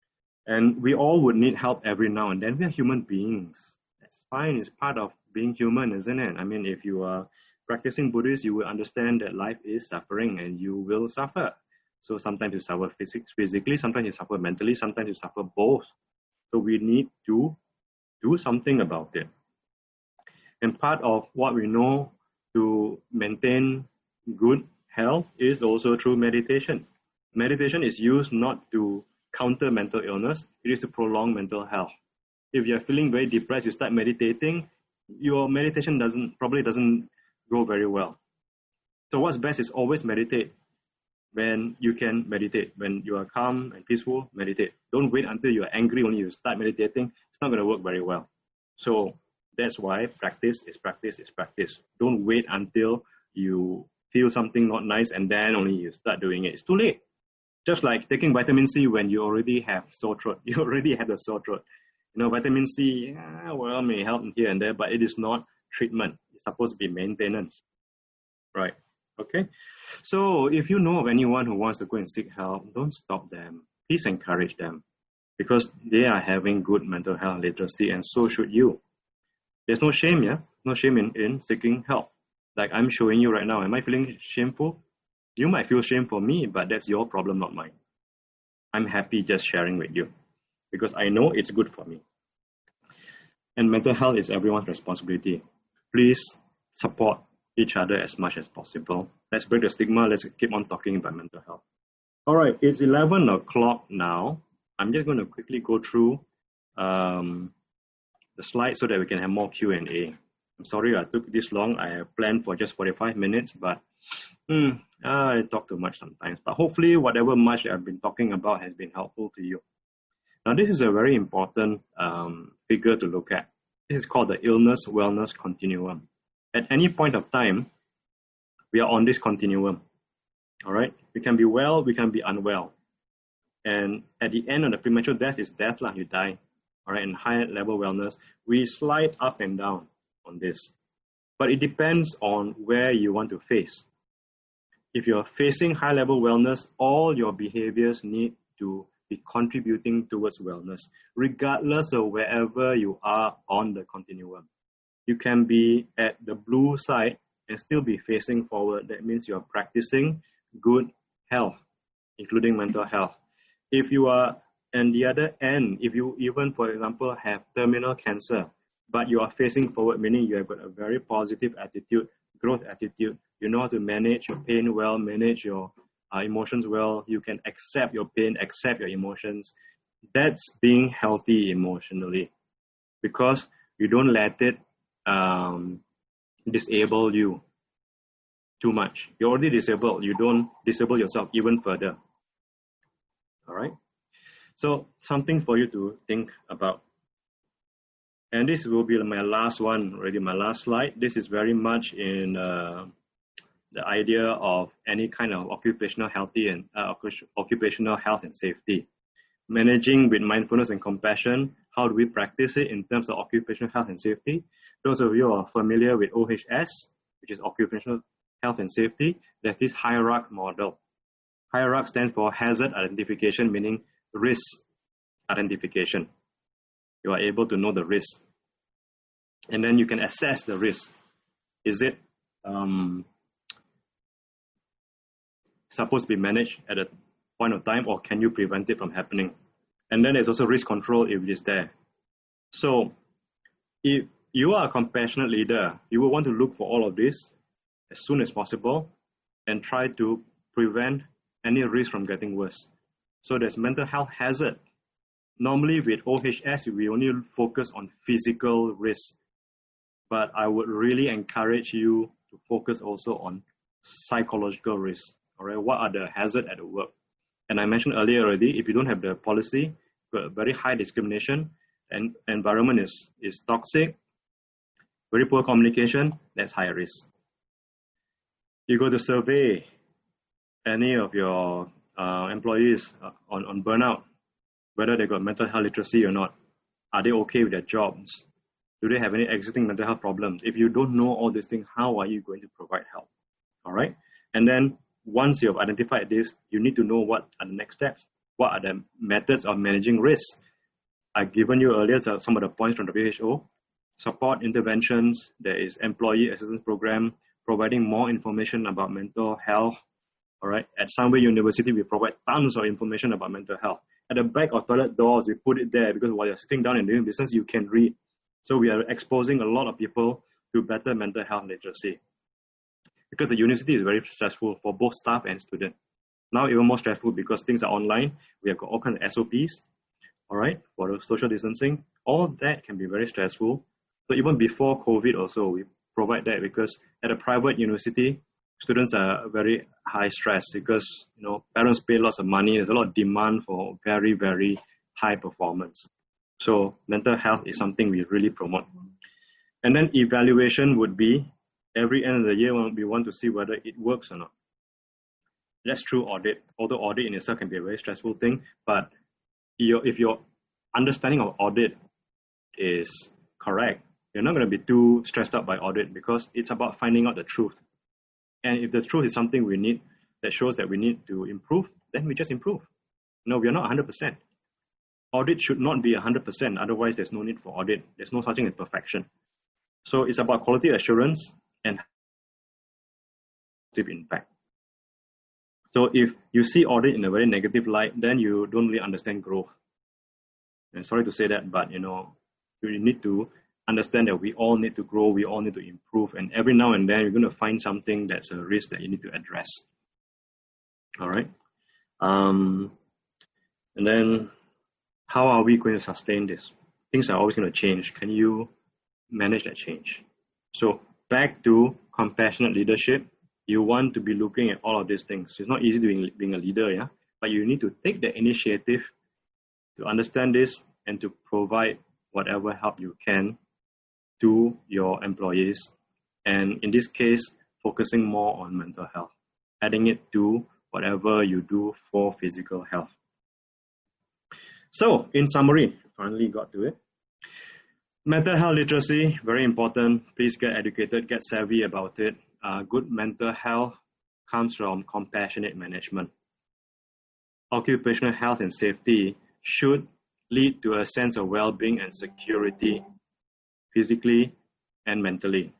And we all would need help every now and then. We are human beings. That's fine. It's part of being human, isn't it? I mean, if you are practicing Buddhist, you will understand that life is suffering and you will suffer. So sometimes you suffer physically, sometimes you suffer mentally, sometimes you suffer both. So we need to do something about it. And part of what we know to maintain good health is also through meditation. Meditation is used not to counter mental illness, it is to prolong mental health. If you're feeling very depressed, you start meditating, your meditation doesn't probably doesn't go very well. So what's best is always meditate. When you can meditate, when you are calm and peaceful, meditate. Don't wait until you're angry when you start meditating. It's not going to work very well. So that's why practice is practice is practice. Don't wait until you feel something not nice and then only you start doing it. It's too late. Just like taking vitamin C when you already have sore throat. You already have a sore throat. You know, vitamin C, yeah, well, may help here and there, but it is not treatment. It's supposed to be maintenance. Right? Okay? So if you know of anyone who wants to go and seek help, don't stop them. Please encourage them, because they are having good mental health literacy, and so should you. There's no shame, yeah? No shame in, in seeking help. Like I'm showing you right now. Am I feeling shameful? You might feel shame for me, but that's your problem, not mine. I'm happy just sharing with you because I know it's good for me. And mental health is everyone's responsibility. Please support each other as much as possible. Let's break the stigma. Let's keep on talking about mental health. All right, it's eleven o'clock now. I'm just going to quickly go through um, the slides so that we can have more Q and A. I'm sorry I took this long. I have planned for just forty-five minutes, but hmm, I talk too much sometimes. But hopefully whatever much I've been talking about has been helpful to you. Now this is a very important um, figure to look at. This is called the illness-wellness continuum. At any point of time, we are on this continuum. All right? We can be well, we can be unwell. And at the end of the premature death is death, lah, you die. All right, and high level wellness, we slide up and down on this. But it depends on where you want to face. If you're facing high level wellness, all your behaviors need to be contributing towards wellness, regardless of wherever you are on the continuum. You can be at the blue side and still be facing forward. That means you're practicing good health, including mental health. If you are on the other end, if you even, for example, have terminal cancer, but you are facing forward, meaning you have got a very positive attitude, growth attitude, you know how to manage your pain well, manage your uh, emotions well, you can accept your pain, accept your emotions. That's being healthy emotionally, because you don't let it um, disable you too much. You're already disabled. You don't disable yourself even further. All right? So something for you to think about. And this will be my last one, already my last slide. This is very much in uh, the idea of any kind of occupational healthy and uh, occupational health and safety. Managing with mindfulness and compassion. How do we practice it in terms of occupational health and safety? Those of you who are familiar with O H S, which is occupational health and safety, there's this hierarchy model. Hierarchy stands for hazard identification, meaning risk identification. You are able to know the risk. And then you can assess the risk. Is it um, supposed to be managed at a point of time, or can you prevent it from happening? And then there's also risk control if it is there. So if you are a compassionate leader, you will want to look for all of this as soon as possible and try to prevent any risk from getting worse. So there's mental health hazard. Normally with O H S, we only focus on physical risk, but I would really encourage you to focus also on psychological risk. All right, what are the hazards at work? And I mentioned earlier already, if you don't have the policy, very high discrimination, and environment is, is toxic, very poor communication, that's high risk. You go to survey any of your uh, employees on, on burnout, whether they got mental health literacy or not. Are they okay with their jobs? Do they have any existing mental health problems? If you don't know all these things, how are you going to provide help? All right. And then once you have identified this, you need to know what are the next steps. What are the methods of managing risk? I've given you earlier some of the points from W H O. Support interventions. There is employee assistance program, providing more information about mental health. All right. At Sunway University, we provide tons of information about mental health. At the back of toilet doors, we put it there because while you're sitting down and doing business, you can read. So we are exposing a lot of people to better mental health literacy. Because the university is very stressful for both staff and students. Now even more stressful because things are online. We have got all kinds of S O Ps, all right, for the social distancing. All that can be very stressful. So even before COVID also, we provide that because at a private university, students are very high stress because, you know, parents pay lots of money. There's a lot of demand for very, very high performance. So mental health is something we really promote. And then evaluation would be every end of the year we want to see whether it works or not. That's true audit. Although audit in itself can be a very stressful thing, but your, if your understanding of audit is correct, you're not going to be too stressed out by audit because it's about finding out the truth. And if the truth is something we need, that shows that we need to improve, then we just improve. No, we are not one hundred percent. Audit should not be one hundred percent. Otherwise, there's no need for audit. There's no such thing as perfection. So it's about quality assurance and positive impact. So if you see audit in a very negative light, then you don't really understand growth. And sorry to say that, but you know, you need to understand that we all need to grow, we all need to improve, and every now and then you're going to find something that's a risk that you need to address. All right. Um, and then how are we going to sustain this? Things are always going to change. Can you manage that change? So back to compassionate leadership, you want to be looking at all of these things. It's not easy doing, being a leader, yeah, but you need to take the initiative to understand this and to provide whatever help you can to your employees, and in this case, focusing more on mental health, adding it to whatever you do for physical health. So, in summary, finally got to it. Mental health literacy, very important. Please get educated, get savvy about it. Uh, good mental health comes from compassionate management. Occupational health and safety should lead to a sense of well-being and security, physically and mentally.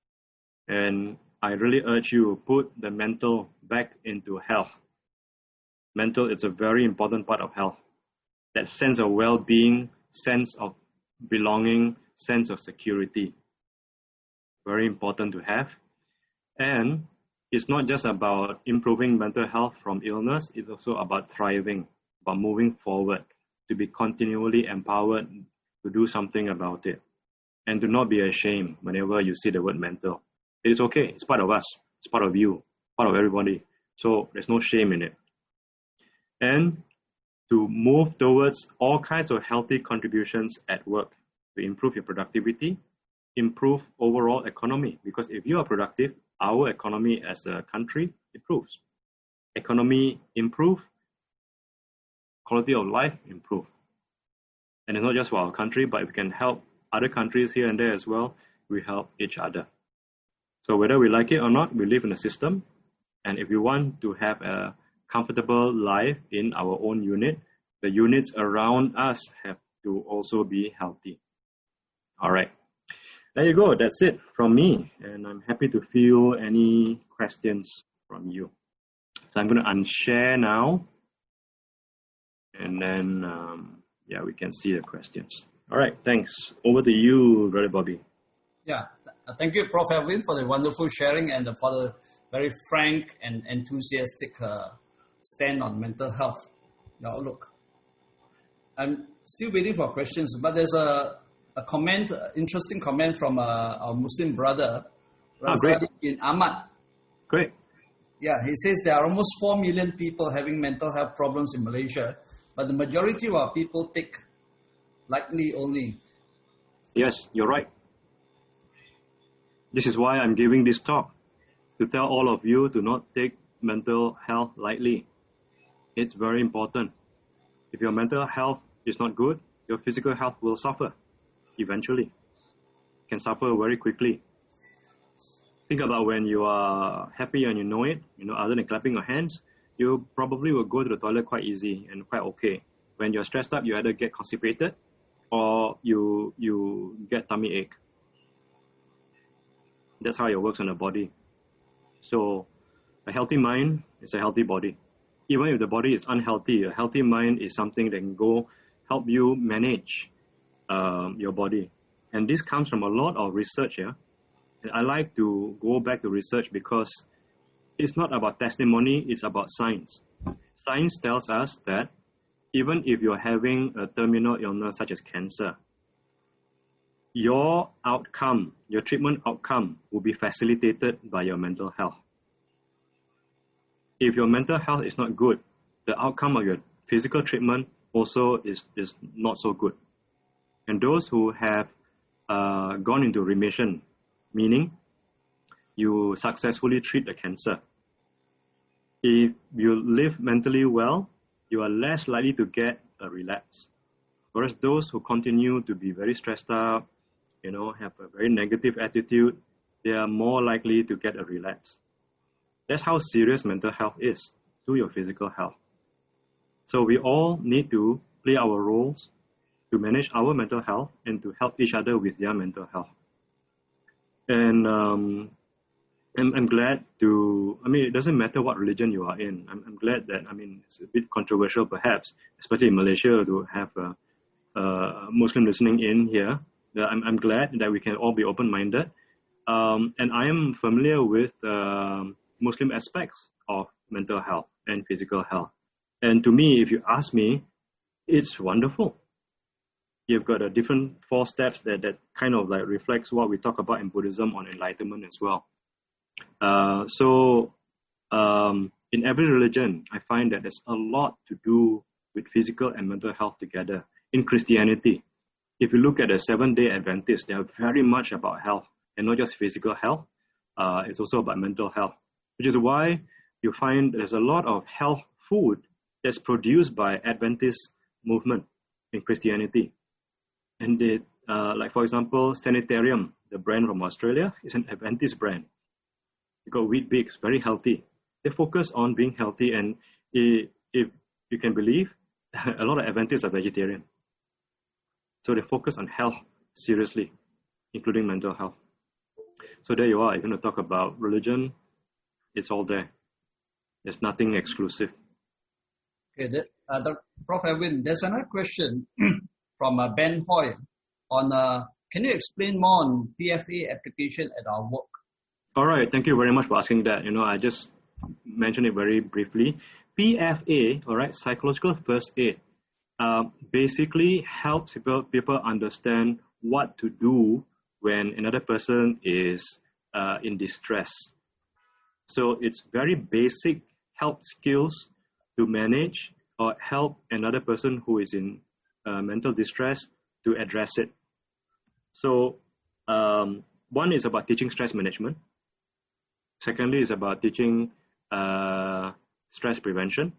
And I really urge you to put the mental back into health. Mental is a very important part of health. That sense of well-being, sense of belonging, sense of security. Very important to have. And it's not just about improving mental health from illness, it's also about thriving, about moving forward, to be continually empowered to do something about it. And to not be ashamed whenever you see the word mental. It is okay, it's part of us, it's part of you, part of everybody. So there's no shame in it. And to move towards all kinds of healthy contributions at work to improve your productivity, improve overall economy. Because if you are productive, our economy as a country improves. Economy improve, quality of life improve. And it's not just for our country, but if we can help other countries here and there as well, we help each other. So whether we like it or not, we live in a system. And if we want to have a comfortable life in our own unit, the units around us have to also be healthy. All right. There you go. That's it from me. And I'm happy to field any questions from you. So I'm going to unshare now. And then, um, yeah, we can see the questions. All right. Thanks. Over to you, Brother Bobby. Yeah. Thank you, Professor Alvin, for the wonderful sharing and for the very frank and enthusiastic uh, stand on mental health, the outlook. I'm still waiting for questions, but there's a, a comment, uh, interesting comment from uh, our Muslim brother, Razali bin Ahmad. Great. Yeah, he says there are almost four million people having mental health problems in Malaysia, but the majority of our people take lightly only. Yes, you're right. This is why I'm giving this talk, to tell all of you to not take mental health lightly. It's very important. If your mental health is not good, your physical health will suffer eventually. It can suffer very quickly. Think about when you are happy and you know it, you know, other than clapping your hands, you probably will go to the toilet quite easy and quite okay. When you're stressed up, you either get constipated or you you get tummy ache. That's how it works on the body. So a healthy mind is a healthy body. Even if the body is unhealthy, a healthy mind is something that can go help you manage um, your body. And this comes from a lot of research here. And I like to go back to research because it's not about testimony, it's about science. Science tells us that even if you're having a terminal illness such as cancer, your outcome, your treatment outcome will be facilitated by your mental health. If your mental health is not good, the outcome of your physical treatment also is, is not so good. And those who have uh, gone into remission, meaning you successfully treat the cancer, if you live mentally well, you are less likely to get a relapse. Whereas those who continue to be very stressed out, you know, have a very negative attitude, they are more likely to get a relapse. That's how serious mental health is to your physical health. So we all need to play our roles to manage our mental health and to help each other with their mental health. And um, I'm, I'm glad to, I mean, it doesn't matter what religion you are in. I'm, I'm glad that, I mean, it's a bit controversial perhaps, especially in Malaysia, to have a, a Muslim listening in here. I'm, I'm glad that we can all be open-minded. Um, and I am familiar with uh, Muslim aspects of mental health and physical health. And to me, if you ask me, it's wonderful. You've got a different four steps that, that kind of like reflects what we talk about in Buddhism on enlightenment as well. Uh, so um, in every religion, I find that there's a lot to do with physical and mental health together. In Christianity, if you look at the seven-day Adventists, they are very much about health, and not just physical health. Uh, it's also about mental health, which is why you find there's a lot of health food that's produced by Adventist movement in Christianity. And they, uh, like for example, Sanitarium, the brand from Australia, is an Adventist brand. You got Weet-Bix, very healthy. They focus on being healthy, and if, if you can believe, a lot of Adventists are vegetarian. So they focus on health seriously, including mental health. So there you are. You're going to talk about religion. It's all there. There's nothing exclusive. Okay, that, uh, Doctor Professor Edwin, there's another question from uh, Ben Hoy on, uh, can you explain more on P F A application at our work? All right, thank you very much for asking that. You know, I just mentioned it very briefly. P F A, all right, psychological first aid, uh, basically helps people, people understand what to do when another person is uh, in distress. So it's very basic health skills to manage or help another person who is in uh, mental distress to address it. So um, one is about teaching stress management. Secondly is about teaching uh, stress prevention.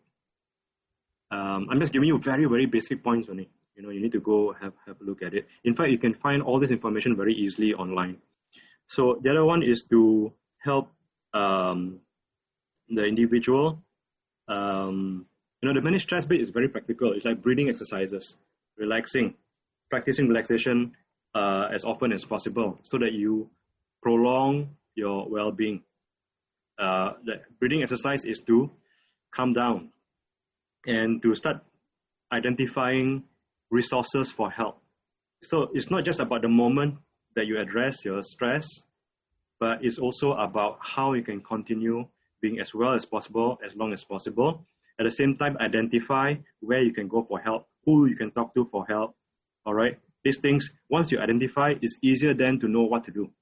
Um, I'm just giving you very, very basic points on it. You know, you need to go have, have a look at it. In fact, you can find all this information very easily online. So the other one is to help um, the individual. Um, you know, the managed stress bit is very practical. It's like breathing exercises, relaxing, practicing relaxation uh, as often as possible so that you prolong your well-being. Uh, the breathing exercise is to calm down and to start identifying resources for help. So it's not just about the moment that you address your stress, but it's also about how you can continue being as well as possible, as long as possible. At the same time, identify where you can go for help, who you can talk to for help. All right. These things, once you identify, it's easier then to know what to do.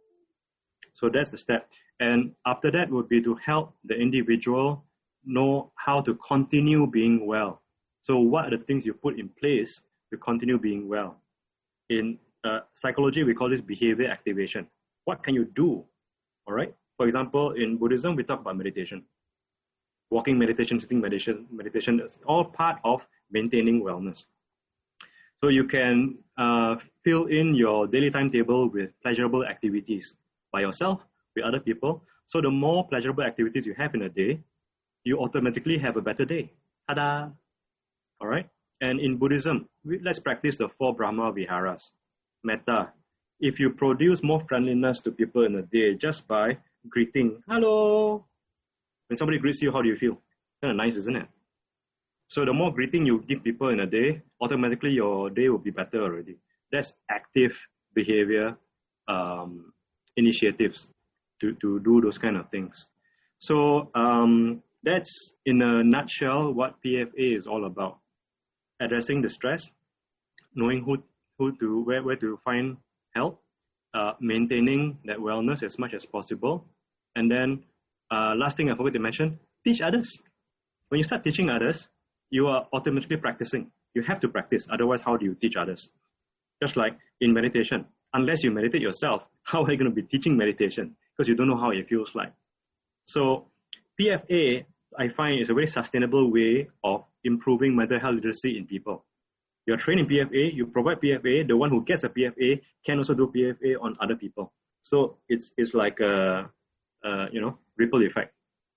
So that's the step. And after that would be to help the individual know how to continue being well. So what are the things you put in place to continue being well? In uh, psychology, we call this behavior activation. What can you do? All right. For example, in Buddhism, we talk about meditation. Walking meditation, sitting meditation, meditation is all part of maintaining wellness. So you can uh, fill in your daily timetable with pleasurable activities by yourself, with other people. So the more pleasurable activities you have in a day, you automatically have a better day. Ta-da! All right. And in Buddhism, we, let's practice the four Brahma Viharas. Metta. If you produce more friendliness to people in a day just by greeting, hello. When somebody greets you, how do you feel? Kind of nice, isn't it? So the more greeting you give people in a day, automatically your day will be better already. That's active behavior um, initiatives to, to do those kind of things. So um, that's in a nutshell what P F A is all about. Addressing the stress, knowing who, who to, where, where to find help, uh, maintaining that wellness as much as possible. And then uh, last thing I forgot to mention, teach others. When you start teaching others, you are automatically practicing. You have to practice. Otherwise, how do you teach others? Just like in meditation, unless you meditate yourself, how are you going to be teaching meditation? Because you don't know how it feels like. So P F A, I find, is a very sustainable way of improving mental health literacy in people. You're trained in P F A, you provide P F A, the one who gets a P F A can also do P F A on other people. So it's it's like a, a you know, ripple effect.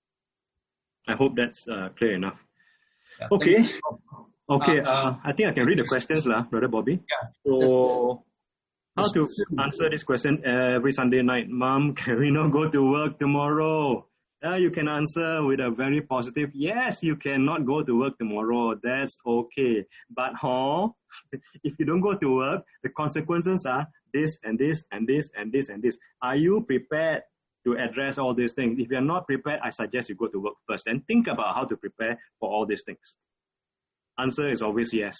I hope that's uh, clear enough. Yeah, okay. Okay, uh, I think I can read the questions, lah, Brother Bobby. Yeah. So, how to answer this question every Sunday night? Mom, can we not go to work tomorrow? Uh, you can answer with a very positive, yes, you cannot go to work tomorrow. That's okay. But huh, if you don't go to work, the consequences are this and this and this and this and this. Are you prepared to address all these things? If you're not prepared, I suggest you go to work first and think about how to prepare for all these things. Answer is always yes.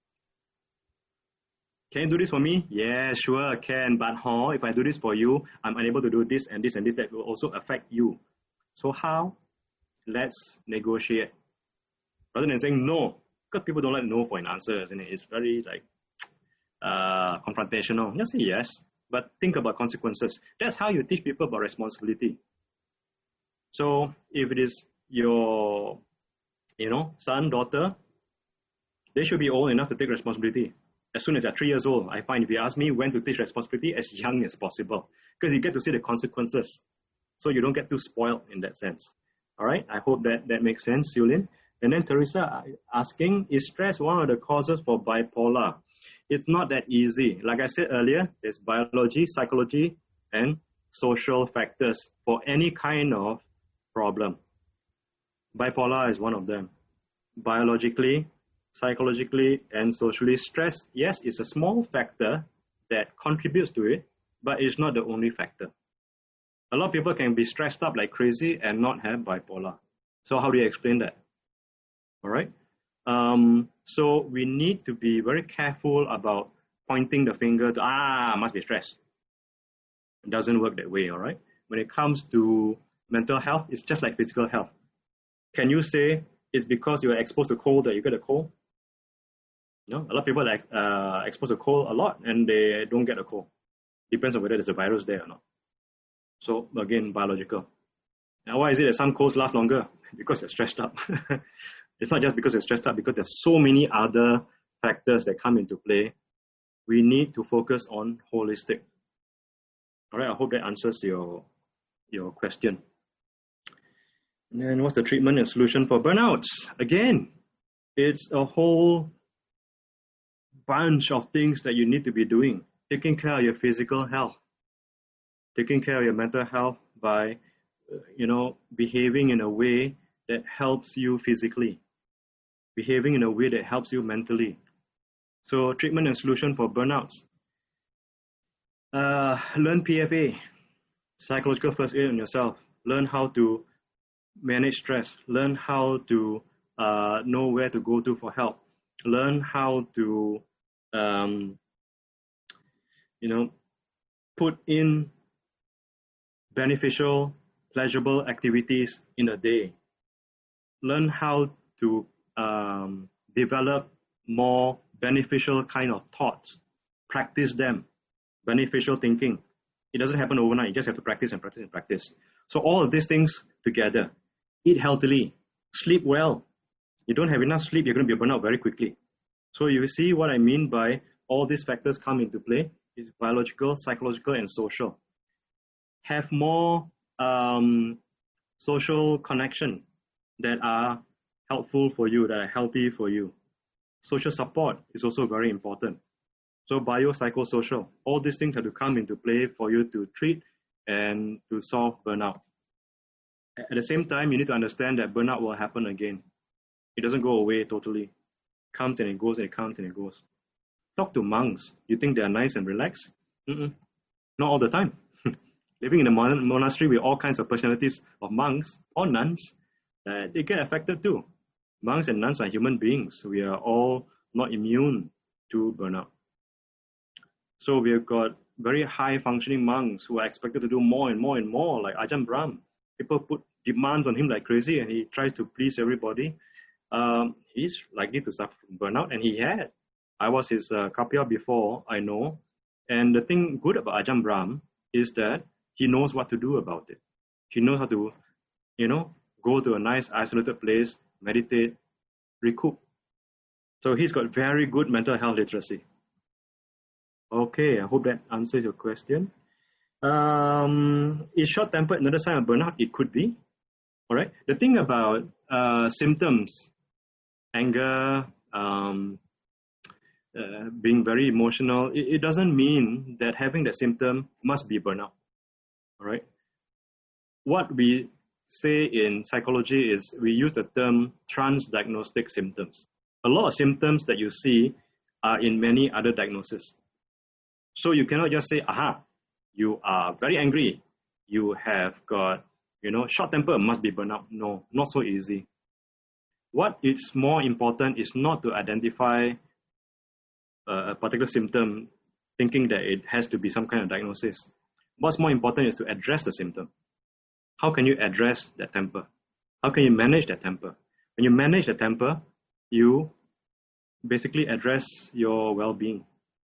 Can you do this for me? Yeah, sure, can. But huh, if I do this for you, I'm unable to do this and this and this that will also affect you. So how? Let's negotiate. Rather than saying no, because people don't like no for an answer, isn't it? It's very like, uh, confrontational, just say yes, but think about consequences. That's how you teach people about responsibility. So if it is your, you know, son, daughter, they should be old enough to take responsibility. As soon as they're three years old, I find if you ask me when to teach responsibility, as young as possible, because you get to see the consequences. So you don't get too spoiled in that sense. All right, I hope that that makes sense, Yulin. And then Teresa asking, is stress one of the causes for bipolar? It's not that easy. Like I said earlier, there's biology, psychology, and social factors for any kind of problem. Bipolar is one of them. Biologically, psychologically, and socially, stress, yes, is a small factor that contributes to it, but it's not the only factor. A lot of people can be stressed up like crazy and not have bipolar. So how do you explain that? All right. Um, so we need to be very careful about pointing the finger to, ah, must be stress. It doesn't work that way, all right? When it comes to mental health, it's just like physical health. Can you say it's because you are exposed to cold that you get a cold? No, a lot of people are uh, exposed to cold a lot and they don't get a cold. Depends on whether there's a virus there or not. So again, biological. Now, why is it that some colds last longer? Because they're stressed up. It's not just because they're stressed up, because there's so many other factors that come into play. We need to focus on holistic. All right, I hope that answers your, your question. And then what's the treatment and solution for burnouts? Again, it's a whole bunch of things that you need to be doing. Taking care of your physical health. Taking care of your mental health by, you know, behaving in a way that helps you physically. Behaving in a way that helps you mentally. So treatment and solution for burnouts. Uh, learn P F A, psychological first aid on yourself. Learn how to manage stress. Learn how to uh, know where to go to for help. Learn how to, um, you know, put in beneficial, pleasurable activities in a day. Learn how to um, develop more beneficial kind of thoughts. Practice them. Beneficial thinking. It doesn't happen overnight. You just have to practice and practice and practice. So all of these things together. Eat healthily. Sleep well. You don't have enough sleep, you're going to be burned out very quickly. So you see what I mean by all these factors come into play. It's biological, psychological, and social. Have more um, social connection that are helpful for you, that are healthy for you. Social support is also very important. So bio-psychosocial, all these things have to come into play for you to treat and to solve burnout. At the same time, you need to understand that burnout will happen again. It doesn't go away totally. It comes and it goes and it comes and it goes. Talk to monks. You think they are nice and relaxed? Mm-mm. Not all the time. Living in a mon monastery with all kinds of personalities of monks or nuns, uh, they get affected too. Monks and nuns are human beings. We are all not immune to burnout. So we have got very high functioning monks who are expected to do more and more and more, like Ajahn Brahm. People put demands on him like crazy and he tries to please everybody. Um, he's likely to suffer from burnout, and he had. I was his uh, kapya before, I know. And the thing good about Ajahn Brahm is that he knows what to do about it. He knows how to, you know, go to a nice isolated place, meditate, recoup. So he's got very good mental health literacy. Okay, I hope that answers your question. Um, is short-tempered another sign of burnout? It could be. All right. The thing about uh, symptoms, anger, um, uh, being very emotional, it, it doesn't mean that having that symptom must be burnout. All right. What we say in psychology is we use the term transdiagnostic symptoms. A lot of symptoms that you see are in many other diagnoses. So you cannot just say, aha, you are very angry. You have got, you know, short temper, must be burnout. No, not so easy. What is more important is not to identify a, a particular symptom thinking that it has to be some kind of diagnosis. What's more important is to address the symptom. How can you address that temper? How can you manage that temper? When you manage the temper, you basically address your well-being.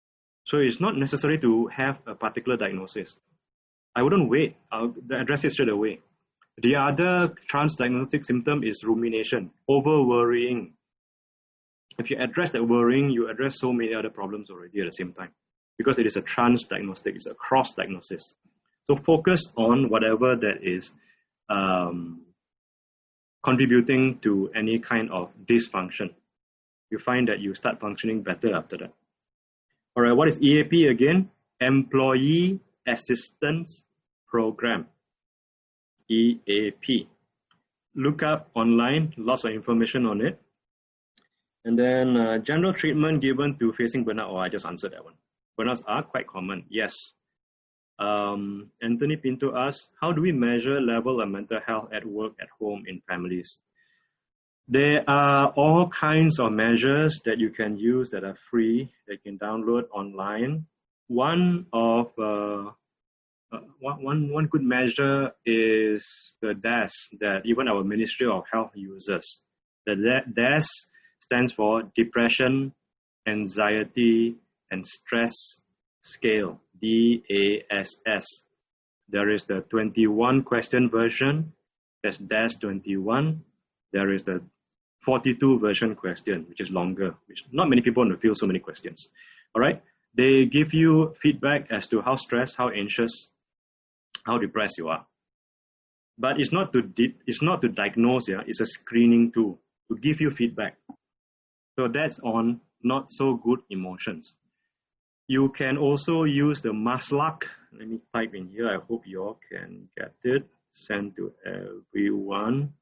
So it's not necessary to have a particular diagnosis. I wouldn't wait. I'll address it straight away. The other transdiagnostic symptom is rumination, over-worrying. If you address that worrying, you address so many other problems already at the same time, because it is a transdiagnostic, it's a cross-diagnosis. So focus on whatever that is um, contributing to any kind of dysfunction. You find that you start functioning better after that. All right, what is E A P again? Employee Assistance Program. E A P. Look up online, lots of information on it. And then uh, general treatment given to facing burnout. Oh, I just answered that one. Burnouts are quite common, yes. Um, Anthony Pinto asks, how do we measure level of mental health at work, at home, in families? There are all kinds of measures that you can use that are free, that you can download online. One of uh, uh, one, one good measure is the D A S that even our Ministry of Health uses. The D A S stands for Depression, Anxiety, and Stress Scale, D A S S. There is the twenty-one question version, that's D A S twenty-one. There is the forty-two version question, which is longer, which not many people want to fill so many questions. All right, they give you feedback as to how stressed, how anxious, how depressed you are. But it's not to di- it's not to diagnose, yeah. It's a screening tool to give you feedback. So that's on not so good emotions. You can also use the Maslach. Let me type in here. I hope you all can get it. Send to everyone.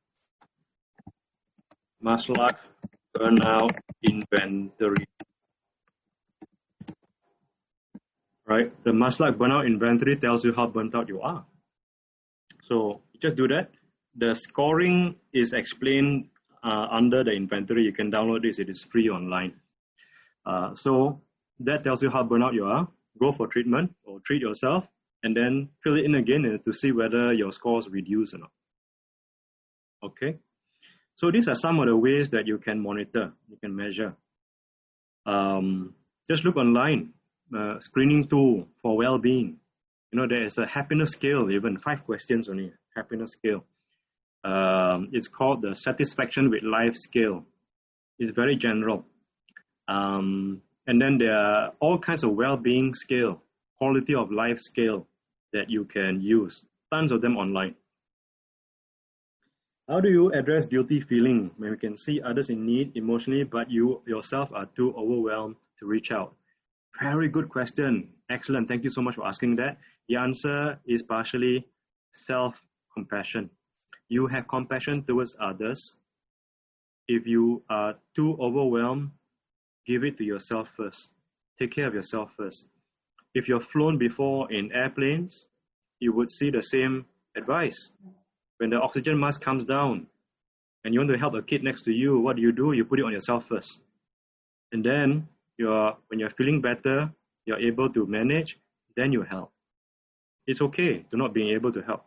Maslach burnout inventory. Right? The Maslach burnout inventory tells you how burnt out you are. So you just do that. The scoring is explained uh, under the inventory. You can download this. It is free online. Uh, so that tells you how burnt out you are. Go for treatment or treat yourself, and then fill it in again to see whether your scores reduce or not. Okay. So these are some of the ways that you can monitor, you can measure. Um, just look online, uh, screening tool for well-being. You know, there is a happiness scale, even five questions only, happiness scale. Um, it's called the Satisfaction with Life scale. It's very general. Um, and then there are all kinds of well-being scale, quality of life scale that you can use. Tons of them online. How do you address guilty feeling when you can see others in need emotionally, but you yourself are too overwhelmed to reach out? Very good question. Excellent. Thank you so much for asking that. The answer is partially self-compassion. You have compassion towards others. If you are too overwhelmed, give it to yourself first. Take care of yourself first. If you're flown before in airplanes, you would see the same advice. When the oxygen mask comes down and you want to help a kid next to you, what do you do? You put it on yourself first. And then you're, when you're feeling better, you're able to manage, then you help. It's okay to not being able to help.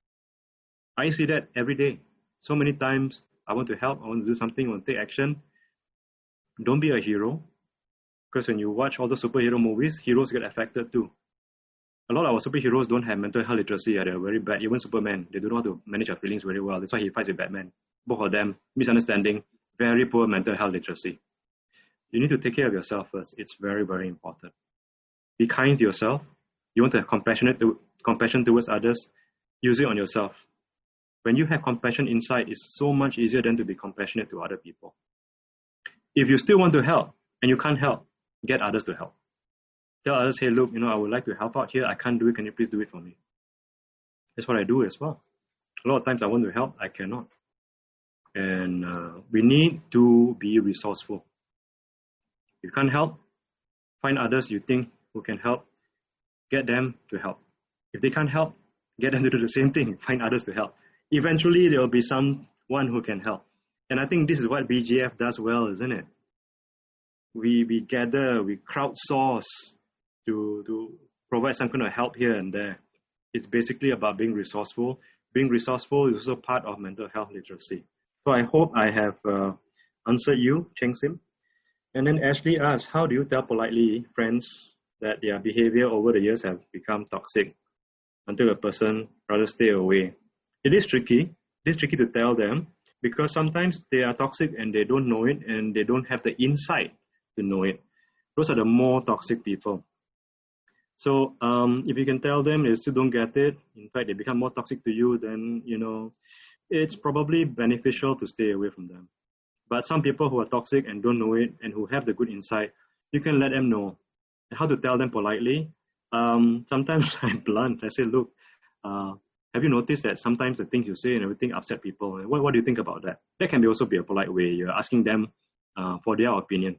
I see that every day. So many times I want to help, I want to do something, I want to take action. Don't be a hero. Because when you watch all the superhero movies, heroes get affected too. A lot of our superheroes don't have mental health literacy. They're very bad. Even Superman, they don't know how to manage their feelings very well. That's why he fights with Batman. Both of them, misunderstanding, very poor mental health literacy. You need to take care of yourself first. It's very, very important. Be kind to yourself. You want to have compassionate to, compassion towards others, use it on yourself. When you have compassion inside, it's so much easier than to be compassionate to other people. If you still want to help and you can't help, get others to help. Tell others, hey, look, you know, I would like to help out here. I can't do it. Can you please do it for me? That's what I do as well. A lot of times I want to help, I cannot. And uh, we need to be resourceful. If you can't help, find others you think who can help. Get them to help. If they can't help, get them to do the same thing. Find others to help. Eventually, there will be someone who can help. And I think this is what B G F does well, isn't it? We, we gather, we crowdsource to, to provide some kind of help here and there. It's basically about being resourceful. Being resourceful is also part of mental health literacy. So I hope I have uh, answered you, Cheng Sim. And then Ashley asks, how do you tell politely friends that their behavior over the years have become toxic until a person rather stay away. It is tricky. It is tricky to tell them because sometimes they are toxic and they don't know it and they don't have the insight to know it. Those are the more toxic people. So um, if you can tell them they still don't get it, in fact, they become more toxic to you, then, you know, it's probably beneficial to stay away from them. But some people who are toxic and don't know it and who have the good insight, you can let them know. How to tell them politely? Um, sometimes I'm blunt. I say, look, uh, have you noticed that sometimes the things you say and everything upset people? What, what do you think about that? That can be also be a polite way. You're asking them uh, for their opinion.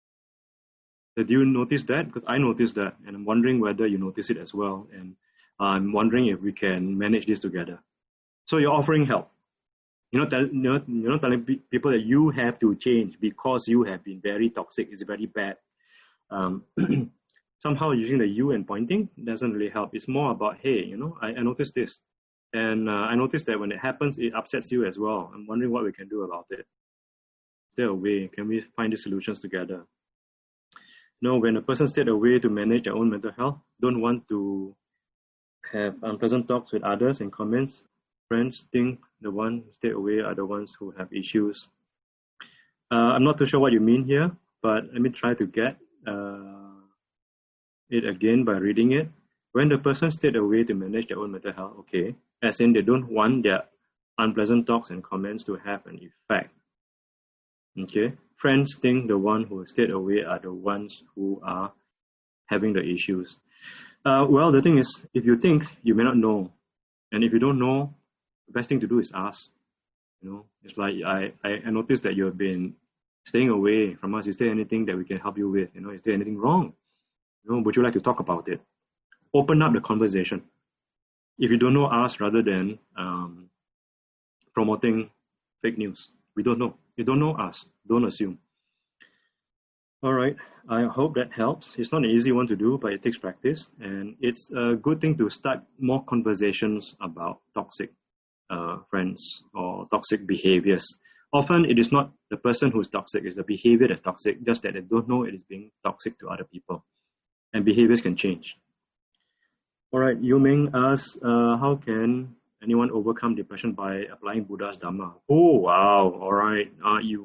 So do you notice that? Because I noticed that, and I'm wondering whether you notice it as well. And I'm wondering if we can manage this together. So you're offering help. You're not, tell, you're not, you're not telling people that you have to change because you have been very toxic. It's very bad. Um, somehow using the you and pointing doesn't really help. It's more about, hey, you know, I, I noticed this. And uh, I noticed that when it happens, it upsets you as well. I'm wondering what we can do about it. Is there a way? Can we find the solutions together? No, when a person stayed away to manage their own mental health, don't want to have unpleasant talks with others and comments, friends think the ones who stay away are the ones who have issues. Uh, I'm not too sure what you mean here, but let me try to get uh, it again by reading it. When the person stayed away to manage their own mental health, okay, as in they don't want their unpleasant talks and comments to have an effect. Okay, friends think the one who stayed away are the ones who are having the issues. Uh, well, the thing is, if you think, you may not know. And if you don't know, the best thing to do is ask. You know, it's like I, I, I noticed that you have been staying away from us. Is there anything that we can help you with? You know, is there anything wrong? You know, would you like to talk about it? Open up the conversation. If you don't know, ask rather than um, promoting fake news. We don't know. You don't know us. Don't assume. All right. I hope that helps. It's not an easy one to do, but it takes practice. And it's a good thing to start more conversations about toxic uh, friends or toxic behaviors. Often it is not the person who's toxic, it's the behavior that's toxic, just that they don't know it is being toxic to other people. And behaviors can change. All right. Yu Ming asks, uh, how can anyone overcome depression by applying Buddha's Dhamma? Oh, wow. All right. Uh, you,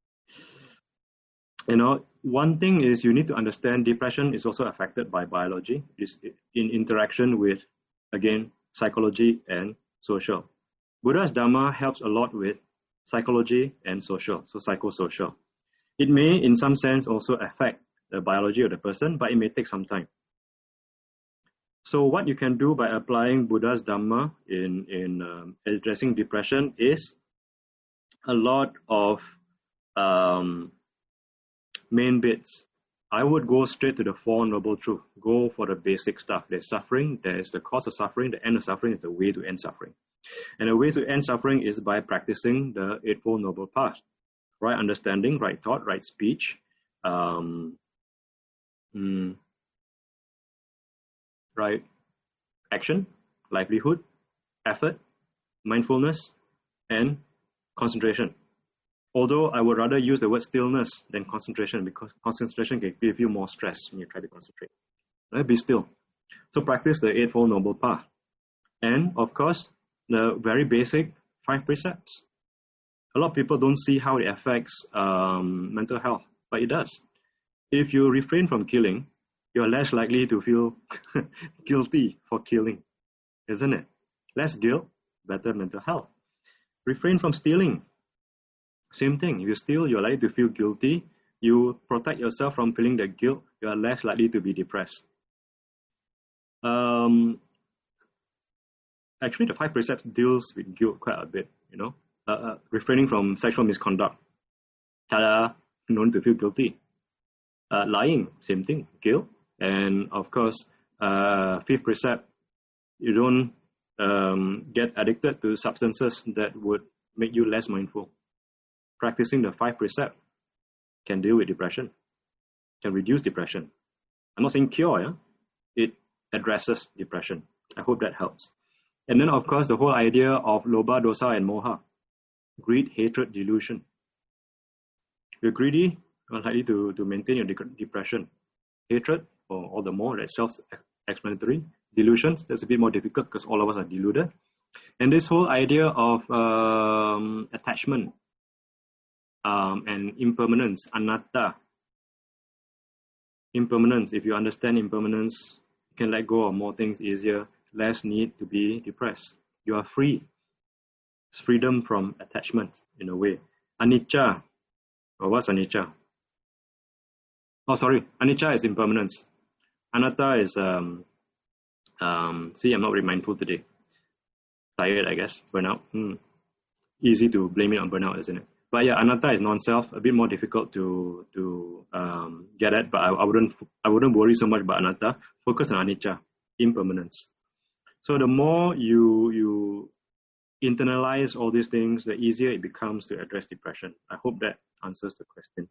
you know, one thing is you need to understand depression is also affected by biology. It's in interaction with, again, psychology and social. Buddha's Dhamma helps a lot with psychology and social, so psychosocial. It may, in some sense, also affect the biology of the person, but it may take some time. So what you can do by applying Buddha's Dhamma in, in um, addressing depression is a lot of um, main bits. I would go straight to the Four Noble Truths. Go for the basic stuff. There's suffering, there's the cause of suffering, the end of suffering is the way to end suffering. And the way to end suffering is by practicing the Eightfold Noble Path. Right understanding, right thought, right speech, um, mm, right action, livelihood, effort, mindfulness, and concentration. Although I would rather use the word stillness than concentration because concentration can give you more stress when you try to concentrate. Right? Be still. So practice the Eightfold Noble Path. And of course, the very basic five precepts. A lot of people don't see how it affects um, mental health, but it does. If you refrain from killing, you're less likely to feel guilty for killing, isn't it? Less guilt, better mental health. Refrain from stealing. Same thing. If you steal, you're likely to feel guilty. You protect yourself from feeling the guilt, you are less likely to be depressed. Um, actually, the five precepts deals with guilt quite a bit, you know. Uh, uh, refraining from sexual misconduct. Ta-da! No need to feel guilty. Uh, lying, same thing, guilt. And of course, uh, fifth precept, you don't um, get addicted to substances that would make you less mindful. Practicing the five precepts can deal with depression, can reduce depression. I'm not saying cure, yeah? It addresses depression. I hope that helps. And then, of course, the whole idea of lobha, dosa, and moha. Greed, hatred, delusion. If you're greedy, you're likely to, to maintain your de- depression. Hatred, or all the more, that's self-explanatory. Delusions, that's a bit more difficult because all of us are deluded. And this whole idea of um, attachment um, and impermanence, anatta. Impermanence, if you understand impermanence, you can let go of more things easier, less need to be depressed. You are free. It's freedom from attachment in a way. Anicca. Or what's anicca? Oh, sorry. Anicca is impermanence. Anatta is, um, um, see, I'm not very mindful today. Tired, I guess. Burnout. Hmm. Easy to blame it on burnout, isn't it? But yeah, anatta is non-self. A bit more difficult to to um, get at. But I, I wouldn't I wouldn't worry so much about anatta. Focus on anicca, impermanence. So the more you you internalize all these things, the easier it becomes to address depression. I hope that answers the question.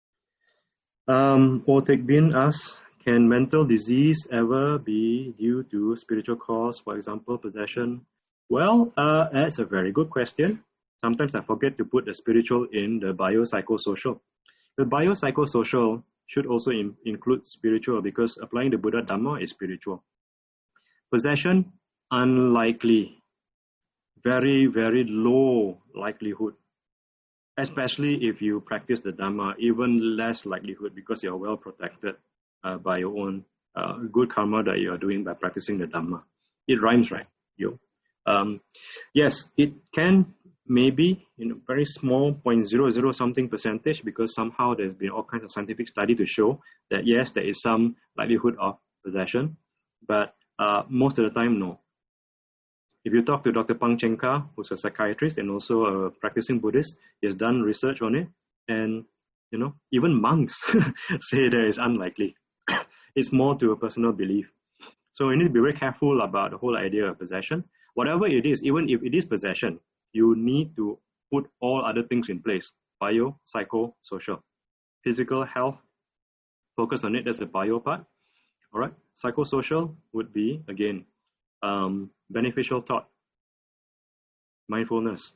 Um, Otek Bin asks, can mental disease ever be due to spiritual cause, for example, possession? Well, uh, that's a very good question. Sometimes I forget to put the spiritual in the biopsychosocial. The biopsychosocial should also in, include spiritual because applying the Buddha Dhamma is spiritual. Possession, unlikely. Very, very low likelihood. Especially if you practice the Dhamma, even less likelihood because you're well protected uh, by your own uh, good karma that you are doing by practicing the Dhamma. It rhymes, right? Yo. Um, yes, it can maybe in a very small zero point zero zero something percentage because somehow there's been all kinds of scientific study to show that yes, there is some likelihood of possession, but uh, most of the time, no. If you talk to Doctor Pang Cheng Ka, who's a psychiatrist and also a practicing Buddhist, he has done research on it, and you know, even monks say that it's unlikely. It's more to a personal belief. So you need to be very careful about the whole idea of possession. Whatever it is, even if it is possession, you need to put all other things in place. Bio, psycho, social. Physical health, focus on it, that's the bio part. All right, psychosocial would be, again, um, beneficial thought, mindfulness,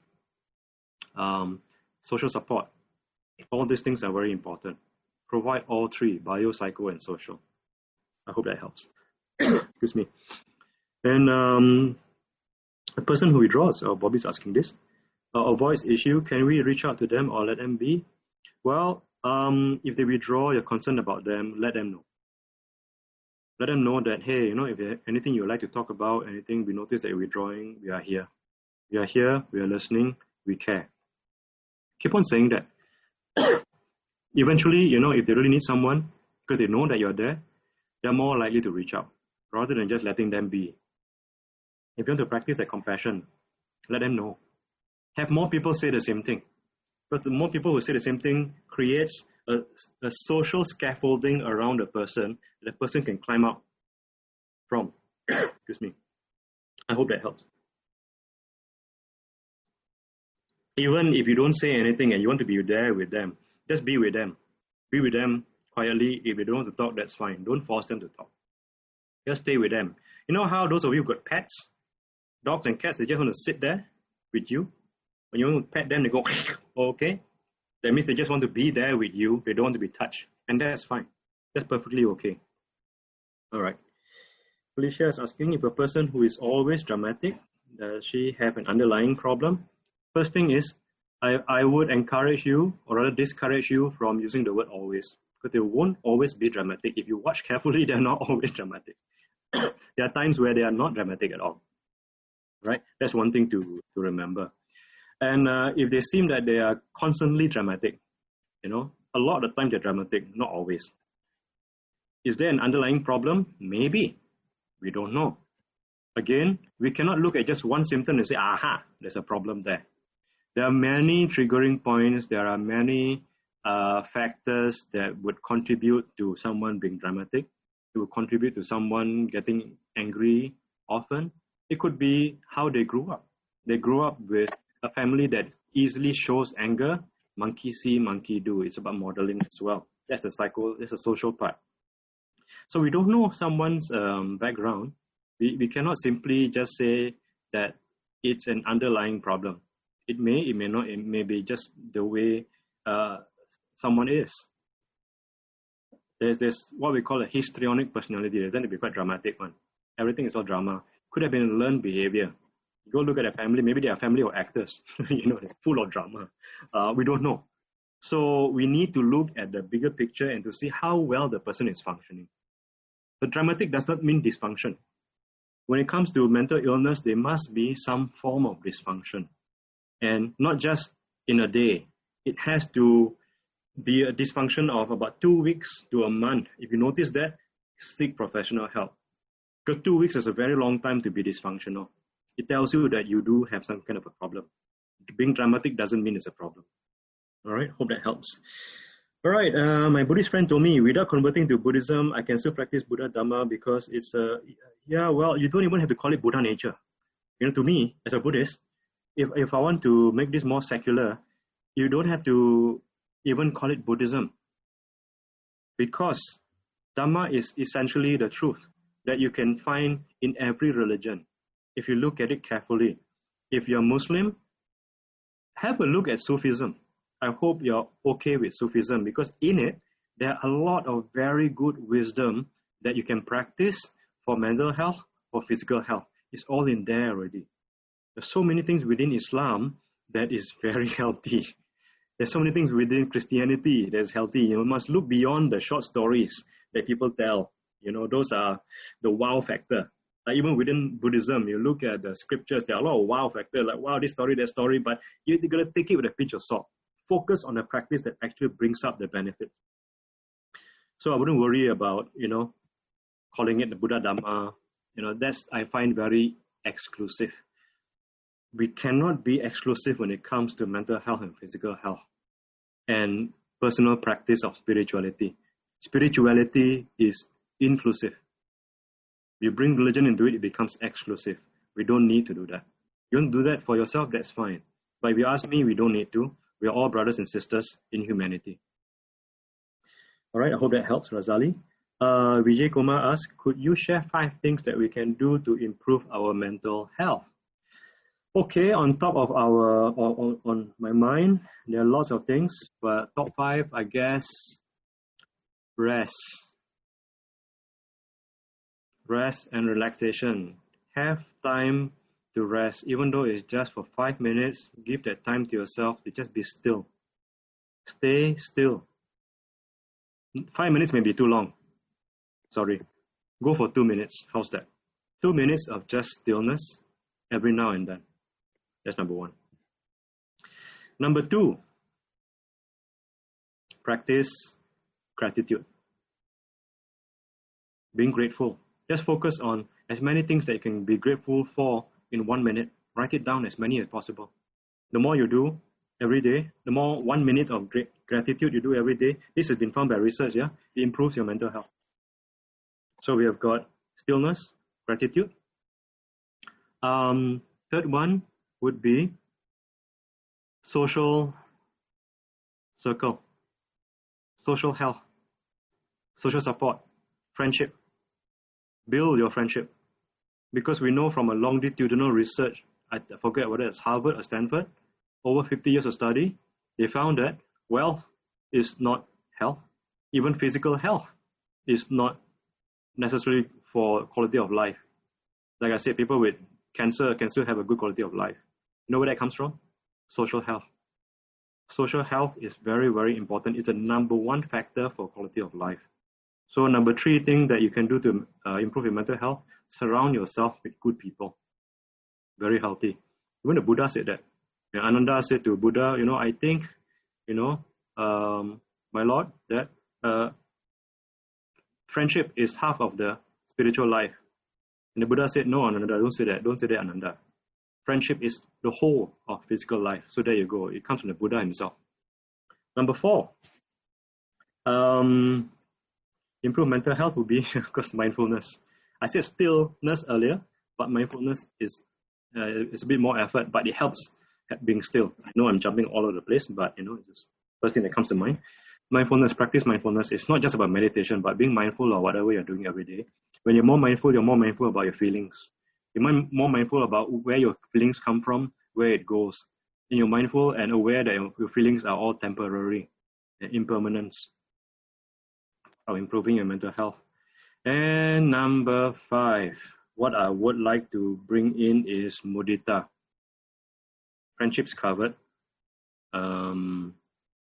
um, social support. All these things are very important. Provide all three, bio, psycho, and social. I hope that helps. Excuse me. And um, the person who withdraws, or Bobby's asking this, uh, avoids issue, can we reach out to them or let them be? Well, um, if they withdraw, you're concerned about them, let them know. Let them know that, hey, you know, if there's anything you'd like to talk about, anything we notice that you're withdrawing, we are here. We are here, we are listening, we care. Keep on saying that. Eventually, you know, if they really need someone, because they know that you're there, they're more likely to reach out, rather than just letting them be. If you want to practice that compassion, let them know. Have more people say the same thing. Because the more people who say the same thing creates a, a social scaffolding around the person that the person can climb up from. Excuse me. I hope that helps. Even if you don't say anything and you want to be there with them, just be with them. Be with them quietly. If they don't want to talk, that's fine. Don't force them to talk. Just stay with them. You know how those of you who've got pets, dogs and cats, they just want to sit there with you. When you want to pet them, they go, okay. That means they just want to be there with you. They don't want to be touched. And that's fine. That's perfectly okay. All right. Felicia is asking if a person who is always dramatic, does she have an underlying problem? First thing is, I, I would encourage you, or rather discourage you from using the word always. Because they won't always be dramatic. If you watch carefully, they're not always dramatic. There are times where they are not dramatic at all. Right? That's one thing to, to remember. And uh, if they seem that they are constantly dramatic, you know, a lot of the time they're dramatic, not always. Is there an underlying problem? Maybe. We don't know. Again, we cannot look at just one symptom and say, aha, there's a problem there. There are many triggering points. There are many uh, factors that would contribute to someone being dramatic. It would contribute to someone getting angry often. It could be how they grew up. They grew up with a family that easily shows anger. Monkey see, monkey do. It's about modeling as well. That's the psycho, that's the social part. So we don't know someone's um, background. We, we cannot simply just say that it's an underlying problem. It may, it may not, it may be just the way uh, someone is. There's this, what we call a histrionic personality. They tend to be quite dramatic one. Everything is all drama. Could have been a learned behavior. You go look at a family, maybe they are family of actors. You know, they're full of drama. Uh, we don't know. So we need to look at the bigger picture and to see how well the person is functioning. But dramatic does not mean dysfunction. When it comes to mental illness, there must be some form of dysfunction. And not just in a day. It has to be a dysfunction of about two weeks to a month. If you notice that, seek professional help. Because two weeks is a very long time to be dysfunctional. It tells you that you do have some kind of a problem. Being dramatic doesn't mean it's a problem. All right, hope that helps. All right, uh, my Buddhist friend told me, without converting to Buddhism, I can still practice Buddha Dhamma because it's a, yeah, well, you don't even have to call it Buddha nature. You know, to me, as a Buddhist, if, if I want to make this more secular, you don't have to even call it Buddhism. Because Dhamma is essentially the truth that you can find in every religion. If you look at it carefully, if you're Muslim, have a look at Sufism. I hope you're okay with Sufism because in it, there are a lot of very good wisdom that you can practice for mental health or physical health. It's all in there already. There's so many things within Islam that is very healthy. There's so many things within Christianity that's healthy. You must look beyond the short stories that people tell. You know, those are the wow factor. Like even within Buddhism, you look at the scriptures, there are a lot of wow factor, like wow, this story, that story, but you, you got to take it with a pinch of salt. Focus on the practice that actually brings up the benefit. So I wouldn't worry about, you know, calling it the Buddha Dhamma. You know, that's, I find very exclusive. We cannot be exclusive when it comes to mental health and physical health and personal practice of spirituality. Spirituality is inclusive. You bring religion into it, it becomes exclusive. We don't need to do that. You want to do that for yourself, that's fine. But if you ask me, we don't need to. We are all brothers and sisters in humanity. All right, I hope that helps, Razali. Uh, Vijay Kumar asks, could you share five things that we can do to improve our mental health? Okay, on top of our, on, on my mind, there are lots of things, but top five, I guess, rest. Rest and relaxation. Have time to rest, even though it's just for five minutes. Give that time to yourself to just be still. Stay still. Five minutes may be too long. Sorry. Go for two minutes. How's that? Two minutes of just stillness every now and then. That's number one. Number two, practice gratitude. Being grateful. Just focus on as many things that you can be grateful for in one minute. Write it down as many as possible. The more you do every day, the more one minute of great gratitude you do every day. This has been found by research, yeah? It improves your mental health. So we have got stillness, gratitude. Um, third one would be social circle, social health, social support, friendship. Build your friendship. Because we know from a longitudinal research, I forget whether it's Harvard or Stanford, over fifty years of study, they found that wealth is not health. Even physical health is not necessary for quality of life. Like I said, people with cancer can still have a good quality of life. You know where that comes from? Social health. Social health is very, very important. It's the number one factor for quality of life. So number three thing that you can do to uh, improve your mental health, surround yourself with good people. Very healthy. Even the Buddha said that. And Ananda said to Buddha, you know, I think, you know, um, my Lord, that uh, friendship is half of the spiritual life. And the Buddha said, no, Ananda, don't say that. Don't say that, Ananda. Friendship is the whole of physical life. So there you go. It comes from the Buddha himself. Number four, um, improve mental health would be, of course, mindfulness. I said stillness earlier, but mindfulness is uh, it's a bit more effort, but it helps being still. I know I'm jumping all over the place, but you know, it's just first thing that comes to mind. Mindfulness, practice mindfulness. It's not just about meditation, but being mindful of whatever you're doing every day. When you're more mindful, you're more mindful about your feelings. You're more mindful about where your feelings come from, where it goes. And you're mindful and aware that your feelings are all temporary and impermanence. of improving your mental health. And number five, what I would like to bring in is mudita. Friendships covered. Um,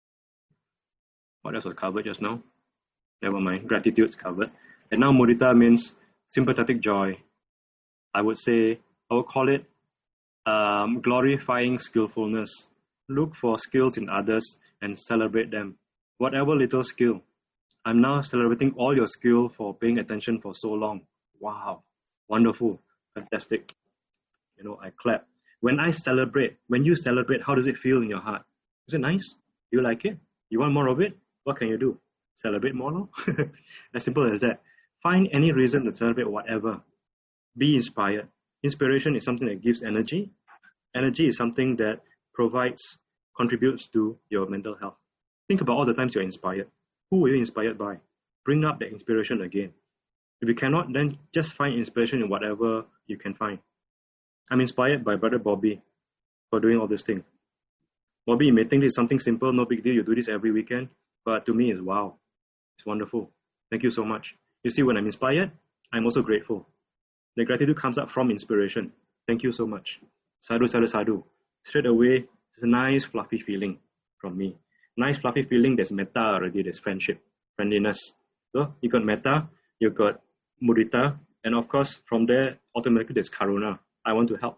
what else was covered just now? Never mind. Gratitude's covered. And now mudita means sympathetic joy. I would say, I would call it um, glorifying skillfulness. Look for skills in others and celebrate them. Whatever little skill. I'm now celebrating all your skill for paying attention for so long. Wow. Wonderful. Fantastic. You know, I clap. When I celebrate, when you celebrate, how does it feel in your heart? Is it nice? Do you like it? You want more of it? What can you do? Celebrate more, no? As simple as that. Find any reason to celebrate whatever. Be inspired. Inspiration is something that gives energy. Energy is something that provides, contributes to your mental health. Think about all the times you're inspired. Who were you inspired by? Bring up that inspiration again. If you cannot, then just find inspiration in whatever you can find. I'm inspired by Brother Bobby for doing all this thing. Bobby, you may think this is something simple, no big deal, you do this every weekend, but to me it's wow. It's wonderful. Thank you so much. You see, when I'm inspired, I'm also grateful. The gratitude comes up from inspiration. Thank you so much. Sadhu, sadhu, sadhu. Straight away, it's a nice fluffy feeling from me. Nice fluffy feeling, there's metta already, there's friendship, friendliness. So you got metta, you got mudita, and of course, from there, automatically there's karuna. I want to help.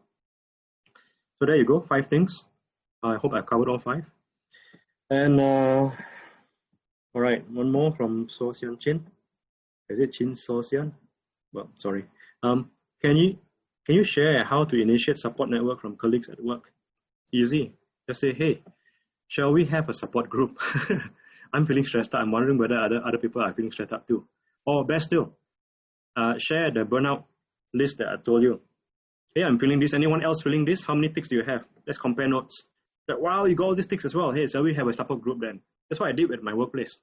So there you go, five things. I hope I've covered all five. And, uh, all right, one more from So Sian Chin. Is it Chin So Sian? Well, sorry. Um, can you can you share how to initiate support network from colleagues at work? Easy. Just say, hey, shall we have a support group? I'm feeling stressed out. I'm wondering whether other, other people are feeling stressed out too. Or best still, uh, share the burnout list that I told you. Hey, I'm feeling this. Anyone else feeling this? How many ticks do you have? Let's compare notes. That, wow, you got all these ticks as well. Hey, shall we have a support group then? That's what I did at my workplace.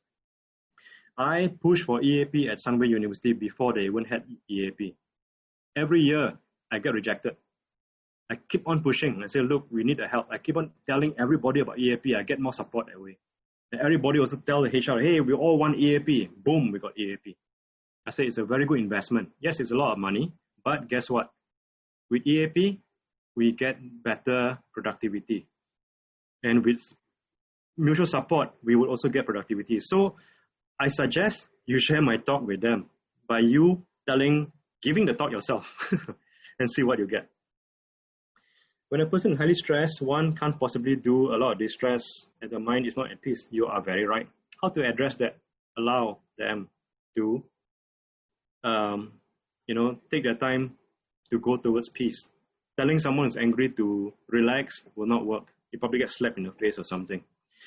I pushed for E A P at Sunway University before they even had E A P. Every year, I get rejected. I keep on pushing. I say, look, we need a help. I keep on telling everybody about E A P. I get more support that way. And everybody also tell the H R, hey, we all want E A P. Boom, we got E A P. I say, it's a very good investment. Yes, it's a lot of money, but guess what? With E A P, we get better productivity. And with mutual support, we will also get productivity. So I suggest you share my talk with them by you telling, giving the talk yourself and see what you get. When a person is highly stressed, one can't possibly do a lot of distress and the mind is not at peace. You are very right. How to address that? Allow them to, um, you know, take their time to go towards peace. Telling someone who's angry to relax will not work. You probably get slapped in the face or something.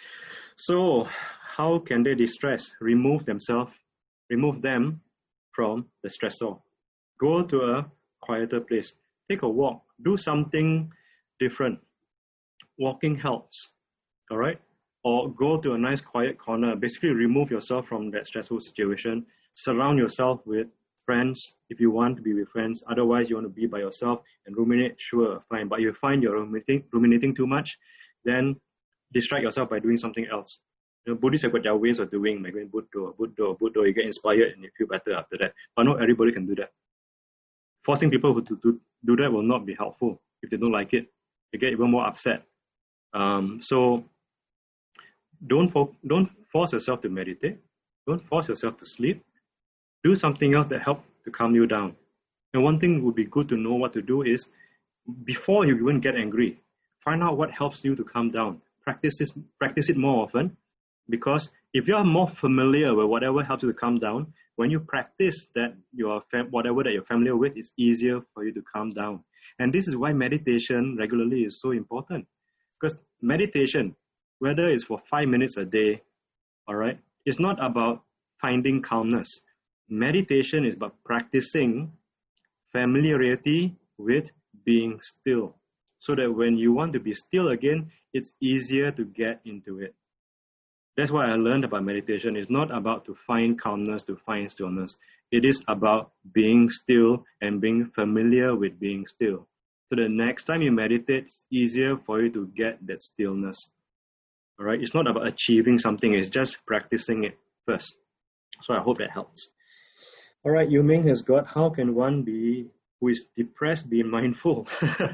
So how can they distress? Remove themselves, remove them from the stressor. Go to a quieter place. Take a walk. Do something different. Walking helps, all right? Or go to a nice quiet corner. Basically remove yourself from that stressful situation. Surround yourself with friends if you want to be with friends. Otherwise, you want to be by yourself and ruminate. Sure, fine. But if you find you're ruminating, ruminating too much, then distract yourself by doing something else. You know, Buddhists have got their ways of doing, like going Buddha, Buddha, Buddha, you get inspired and you feel better after that. But not everybody can do that. Forcing people to, to do that will not be helpful. If they don't like it, they get even more upset. Um, so don't, fo- don't force yourself to meditate. Don't force yourself to sleep. Do something else that helps to calm you down. And one thing would be good to know what to do is, before you even get angry, find out what helps you to calm down. Practice this, practice it more often, because if you are more familiar with whatever helps you to calm down, when you practice that, your fam- whatever that you're familiar with, it's easier for you to calm down. And this is why meditation regularly is so important. Because meditation, whether it's for five minutes a day, all right, it's not about finding calmness. Meditation is about practicing familiarity with being still, so that when you want to be still again, it's easier to get into it. That's what I learned about meditation. It's not about to find calmness, to find stillness. It is about being still and being familiar with being still. So the next time you meditate, it's easier for you to get that stillness. All right? It's not about achieving something. It's just practicing it first. So I hope that helps. All right, Yu Ming has got, how can one be, who is depressed, be mindful?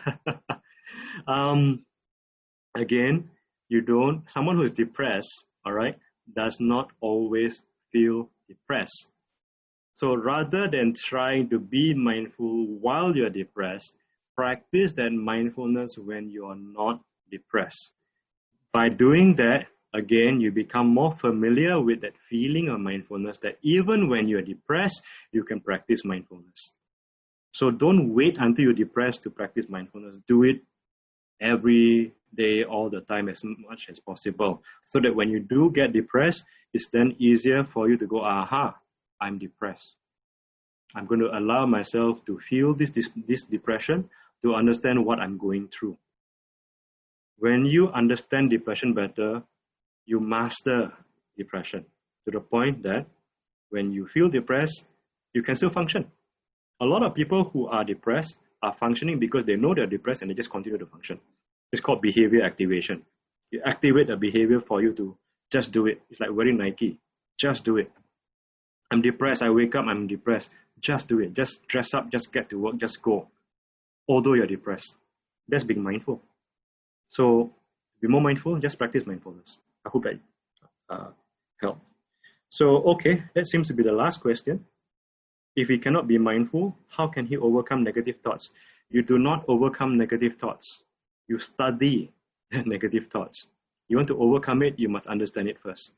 um, again, you don't, someone who is depressed, all right, does not always feel depressed. So rather than trying to be mindful while you're depressed, practice that mindfulness when you are not depressed. By doing that, again, you become more familiar with that feeling of mindfulness that even when you're depressed, you can practice mindfulness. So don't wait until you're depressed to practice mindfulness. Do it every day, all the time, as much as possible. So that when you do get depressed, it's then easier for you to go, aha, I'm depressed. I'm going to allow myself to feel this, this, this depression, to understand what I'm going through. When you understand depression better, you master depression to the point that when you feel depressed, you can still function. A lot of people who are depressed are functioning because they know they're depressed and they just continue to function. It's called behavior activation. You activate a behavior for you to just do it. It's like wearing Nike. Just do it. I'm depressed. I wake up. I'm depressed. Just do it. Just dress up. Just get to work. Just go. Although you're depressed. That's being mindful. So be more mindful. Just practice mindfulness. I hope that uh, helped. So, okay, that seems to be the last question. If he cannot be mindful, how can he overcome negative thoughts? You do not overcome negative thoughts. You study the negative thoughts. You want to overcome it, you must understand it first.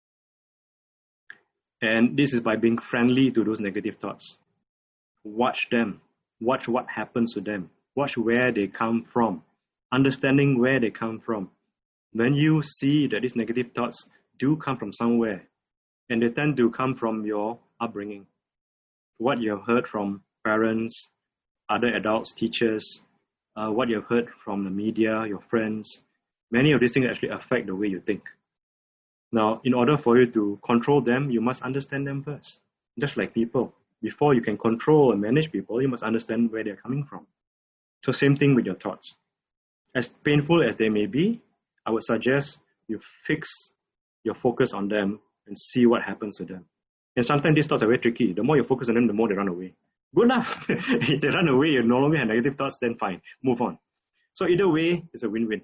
And this is by being friendly to those negative thoughts. Watch them. Watch what happens to them. Watch where they come from. Understanding where they come from. When you see that these negative thoughts do come from somewhere, and they tend to come from your upbringing, what you have heard from parents, other adults, teachers, uh, what you have heard from the media, your friends, many of these things actually affect the way you think. Now, in order for you to control them, you must understand them first. Just like people. Before you can control and manage people, you must understand where they're coming from. So same thing with your thoughts. As painful as they may be, I would suggest you fix your focus on them and see what happens to them. And sometimes these thoughts are very tricky. The more you focus on them, the more they run away. Good enough. If they run away, you no longer have negative thoughts, then fine. Move on. So either way, it's a win-win.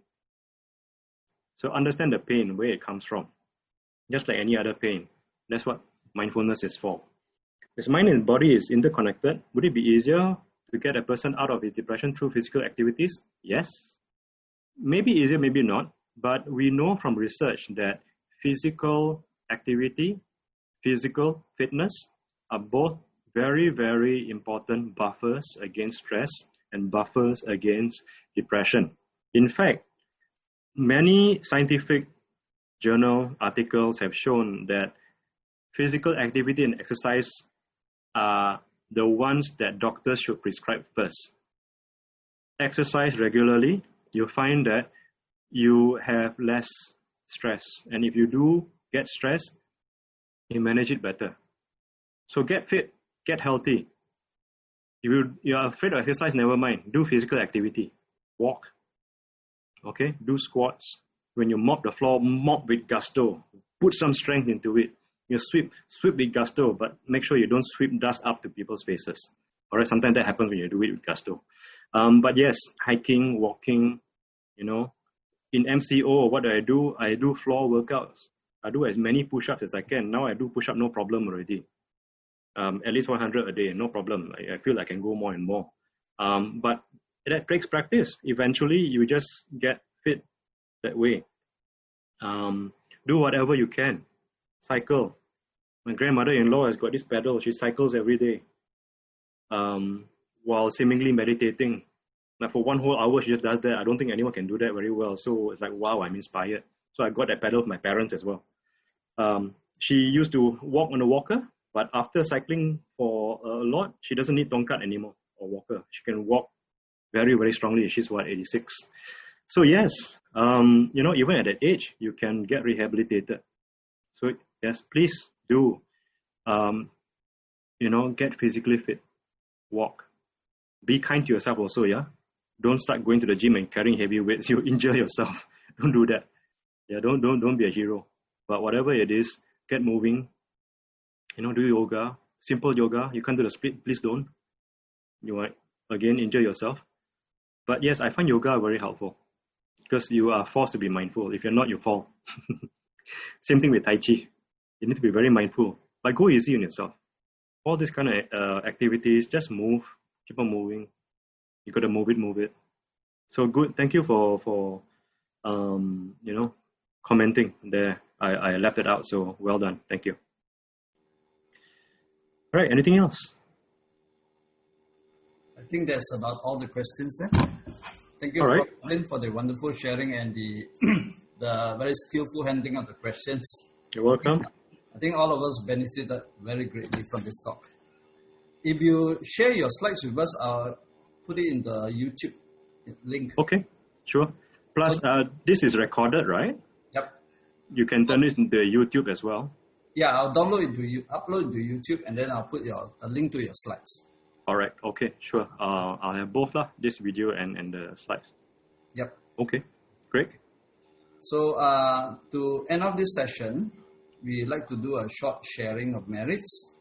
So understand the pain, where it comes from. Just like any other pain. That's what mindfulness is for. As mind and body is interconnected, would it be easier to get a person out of his depression through physical activities? Yes. Maybe easier, maybe not. But we know from research that physical activity, physical fitness are both very, very important buffers against stress and buffers against depression. In fact, many scientific journal articles have shown that physical activity and exercise are the ones that doctors should prescribe first. Exercise regularly, you'll find that you have less stress. And if you do get stressed, you manage it better. So get fit, get healthy. If you, you are afraid of exercise, never mind. Do physical activity. Walk. Okay? Do squats. When you mop the floor, mop with gusto. Put some strength into it. You sweep, sweep with gusto, but make sure you don't sweep dust up to people's faces. Alright, sometimes that happens when you do it with gusto. Um, but yes, hiking, walking, you know. In M C O, what do I do? I do floor workouts. I do as many push-ups as I can. Now I do push-up, no problem already. Um, at least one hundred a day, no problem. I, I feel I can go more and more. Um, but that takes practice. Eventually, you just get fit that way. Um, do whatever you can. Cycle. My grandmother-in-law has got this pedal. She cycles every day um, while seemingly meditating. Like for one whole hour, she just does that. I don't think anyone can do that very well. So it's like, wow, I'm inspired. So I got that pedal from my parents as well. Um, she used to walk on a walker, but after cycling for a lot, she doesn't need tongkat anymore or walker. She can walk very, very strongly. She's what, eighty-six. So yes, um, you know, even at that age, you can get rehabilitated. So yes, please do, um, you know, get physically fit, walk. Be kind to yourself also, yeah? Don't start going to the gym and carrying heavy weights. You'll injure yourself. Don't do that. Yeah, don't, don't, don't be a hero. But whatever it is, get moving. You know, do yoga, simple yoga. You can't do the split, please don't. You might, again, injure yourself. But yes, I find yoga very helpful because you are forced to be mindful. If you're not, you fall. Same thing with Tai Chi. You need to be very mindful. But go easy on yourself. All these kind of uh, activities, just move, keep on moving. You got to move it, move it. So good. Thank you for, for um, you know, commenting there. I, I left it out, so well done. Thank you. All right, anything else? I think that's about all the questions there. Thank you, All right. Robin, for the wonderful sharing and the the very skillful handling of the questions. You're welcome. I think all of us benefited very greatly from this talk. If you share your slides with us, I'll put it in the YouTube link. Okay, sure. Plus, uh, this is recorded, right? Yep. You can turn it into YouTube as well. Yeah, I'll download it to you, upload it to YouTube, and then I'll put your a link to your slides. All right. Okay, sure. Uh, I'll have both lah, this video and, and the slides. Yep. Okay, great. So uh, to end off this session, we like to do a short sharing of merits.